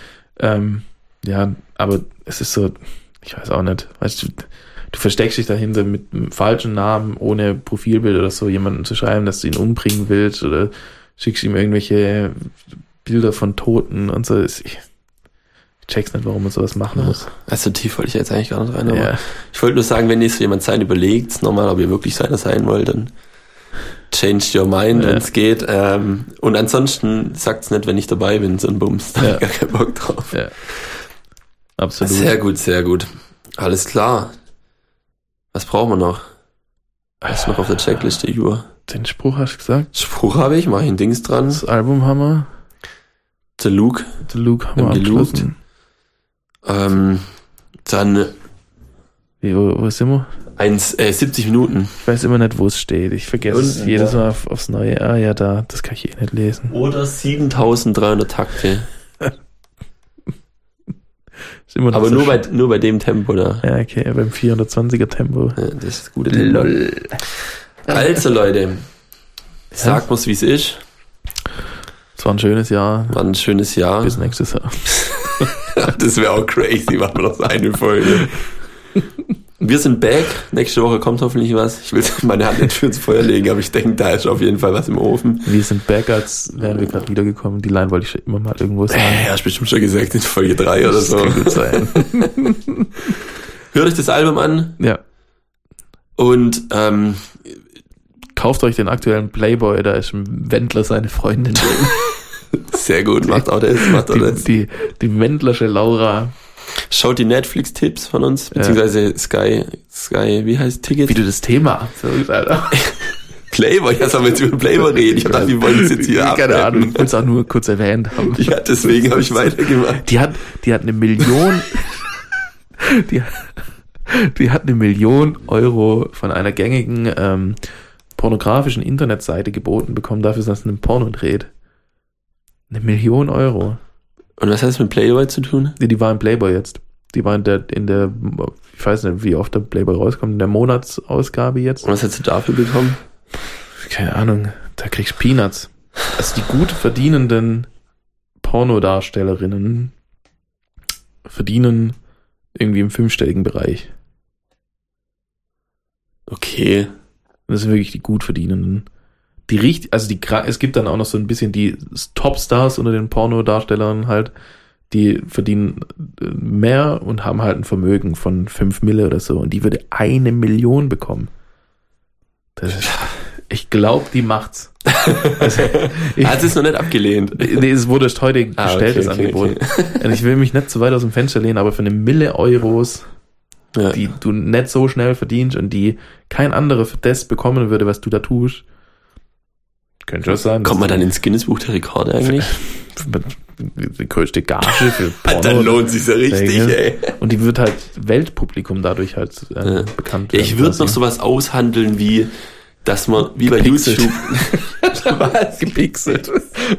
Aber es ist so, ich weiß auch nicht, weißt du versteckst dich dahinter mit einem falschen Namen, ohne Profilbild oder so, jemanden zu schreiben, dass du ihn umbringen willst oder schickst ihm irgendwelche Bilder von Toten und so. Ich check's nicht, warum man sowas machen muss. Also tief wollte ich jetzt eigentlich gar nicht rein, aber ich wollte nur sagen, wenn jetzt jemand sein überlegt, nochmal, ob ihr wirklich seiner sein wollt, dann change your mind, wenn es geht. Und ansonsten sagt's nicht, wenn ich dabei bin, so ein Bums, da hab ich gar keinen Bock drauf. Ja. Absolut. Sehr gut, sehr gut. Alles klar. Was brauchen wir noch? Was ist noch auf der Checkliste, Jura? Den Spruch hast du gesagt? Spruch habe ich, mach ich ein Dings dran. Das Album haben wir. The Luke haben wir abgeschlossen. Dann wo sind wir? 70 Minuten. Ich weiß immer nicht, wo es steht. Ich vergesse es jedes Mal aufs Neue. Das kann ich nicht lesen. Oder 7300 Takte. Aber nur bei dem Tempo da. Ja, okay, beim 420er Tempo. Ja, das ist das gute Tempo. Lol. Also Leute, sagt mir's, wie es ist. Es war ein schönes Jahr. Bis nächstes Jahr. Das wäre auch crazy, machen wir noch eine Folge. Wir sind back. Nächste Woche kommt hoffentlich was. Ich will meine Hand nicht für ins Feuer legen, aber ich denke, da ist auf jeden Fall was im Ofen. Wir sind back, als wären wir gerade wiedergekommen. Die Line wollte ich schon immer mal irgendwo sagen. Ja, hast bestimmt schon gesagt, in Folge 3 oder so. Das kann gut sein. Hört euch das Album an. Ja. Und kauft euch den aktuellen Playboy, da ist ein Wendler seine Freundin drin. Sehr gut, macht auch das. Die Wendlersche Laura. Schaut die Netflix-Tipps von uns, beziehungsweise Sky, wie heißt Ticket? Wie du das Thema abwirkst, Alter. Playboy, ja, sollen wir jetzt über Playboy reden? Ich dachte, wir wollen das jetzt hier keine Ahnung, ich will es auch nur kurz erwähnt haben. Ja, deswegen habe ich weitergemacht. Die hat 1 Million, die hat 1 Million Euro von einer gängigen pornografischen Internetseite geboten bekommen, dafür, dass sie einen Porno dreht. 1 Million Euro. Und was hat das mit Playboy zu tun? Die war im Playboy jetzt. Die war in der, ich weiß nicht, wie oft der Playboy rauskommt, in der Monatsausgabe jetzt. Und was hast du dafür bekommen? Keine Ahnung, da kriegst du Peanuts. Also die gut verdienenden Pornodarstellerinnen verdienen irgendwie im 5-stelligen Bereich. Okay. Das sind wirklich die gut verdienenden. Es gibt dann auch noch so ein bisschen die Topstars unter den Pornodarstellern halt, die verdienen mehr und haben halt ein Vermögen von 5 Mille oder so und die würde 1 Million bekommen. Ich glaube, die macht's. Also, hat es noch nicht abgelehnt? Nee, es wurde erst heute gestellt, das Angebot. Okay. Und ich will mich nicht zu weit aus dem Fenster lehnen, aber für 1 Mille Euros, die du nicht so schnell verdienst und die kein anderer für das bekommen würde, was du da tust, könnte das sein. Kommt man dann ins Guinness-Buch der Rekorde eigentlich? Die größte Gage für Porno. Dann lohnt sich ja richtig, ey. Und die wird halt Weltpublikum dadurch halt bekannt werden. Ich würde noch sowas aushandeln wie, dass man, wie bei Gepixelt. YouTube... Was? Gepixelt.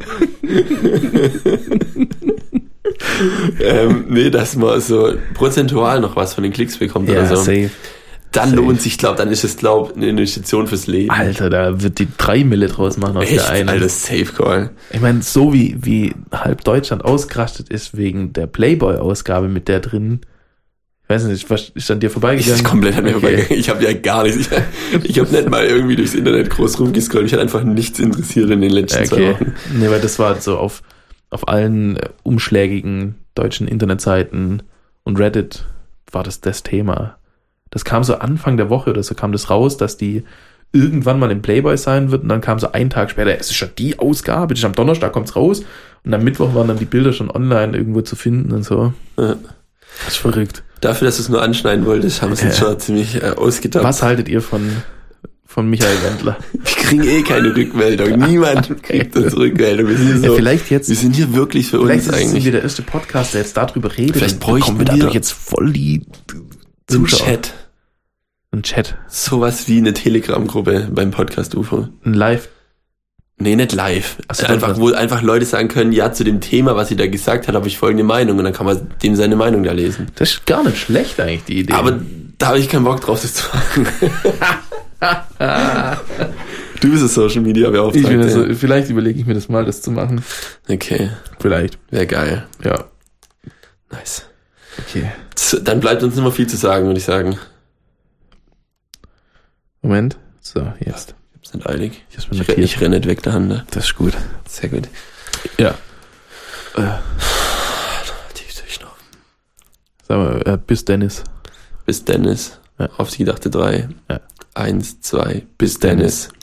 Nee, dass man so prozentual noch was von den Klicks bekommt oder so. Safe. Dann lohnt sich, dann ist es, eine Investition fürs Leben. Alter, da wird die 3 Mille draus machen aus der einen. Alter, Safe Call. Ich meine, so wie halb Deutschland ausgerastet ist wegen der Playboy-Ausgabe mit der drin. Ich weiß nicht, was ist an dir vorbeigegangen? Das ist komplett an mir vorbeigegangen. Ich habe ja gar nichts. Ich habe nicht mal irgendwie durchs Internet groß rumgescrollt. Mich hat einfach nichts interessiert in den letzten 2 Wochen. Nee, weil das war so auf allen umschlägigen deutschen Internetseiten und Reddit war das Thema. Das kam so Anfang der Woche oder so kam das raus, dass die irgendwann mal im Playboy sein wird und dann kam so einen Tag später, es ist schon die Ausgabe, am Donnerstag kommt's raus und am Mittwoch waren dann die Bilder schon online irgendwo zu finden und so. Ja. Das ist verrückt. Dafür, dass du es nur anschneiden wolltest, haben wir es jetzt schon ziemlich ausgedacht. Was haltet ihr von Michael Wendler? Wir kriegen keine Rückmeldung. Niemand kriegt uns Rückmeldung. Wir sind hier vielleicht jetzt, wir sind hier wirklich für uns eigentlich. Vielleicht sind wir der erste Podcast, der jetzt darüber redet. Vielleicht bräuchten wir dadurch jetzt voll die Zuschauer. Ein Chat. Sowas wie eine Telegram-Gruppe beim Podcast UFO. Ein Live. Nee, nicht live. Also wo einfach Leute sagen können, ja, zu dem Thema, was sie da gesagt hat, habe ich folgende Meinung und dann kann man dem seine Meinung da lesen. Das ist gar nicht schlecht eigentlich, die Idee. Aber da habe ich keinen Bock drauf, das zu machen. Du bist ein Social Media Beauftragter. Vielleicht überlege ich mir das mal, das zu machen. Okay. Vielleicht. Wäre geil. Ja. Nice. Okay. Dann bleibt uns nicht mehr viel zu sagen, würde ich sagen. Moment. So, jetzt. Ich hab's nicht eilig. Ich renne nicht weg der Hand. Das ist gut. Sehr gut. Ja. Tief durchschnaufen. Sag mal, bis Dennis. Bis Dennis. Ja. Auf die gedachte 3. Ja. 1, 2. Bis Dennis.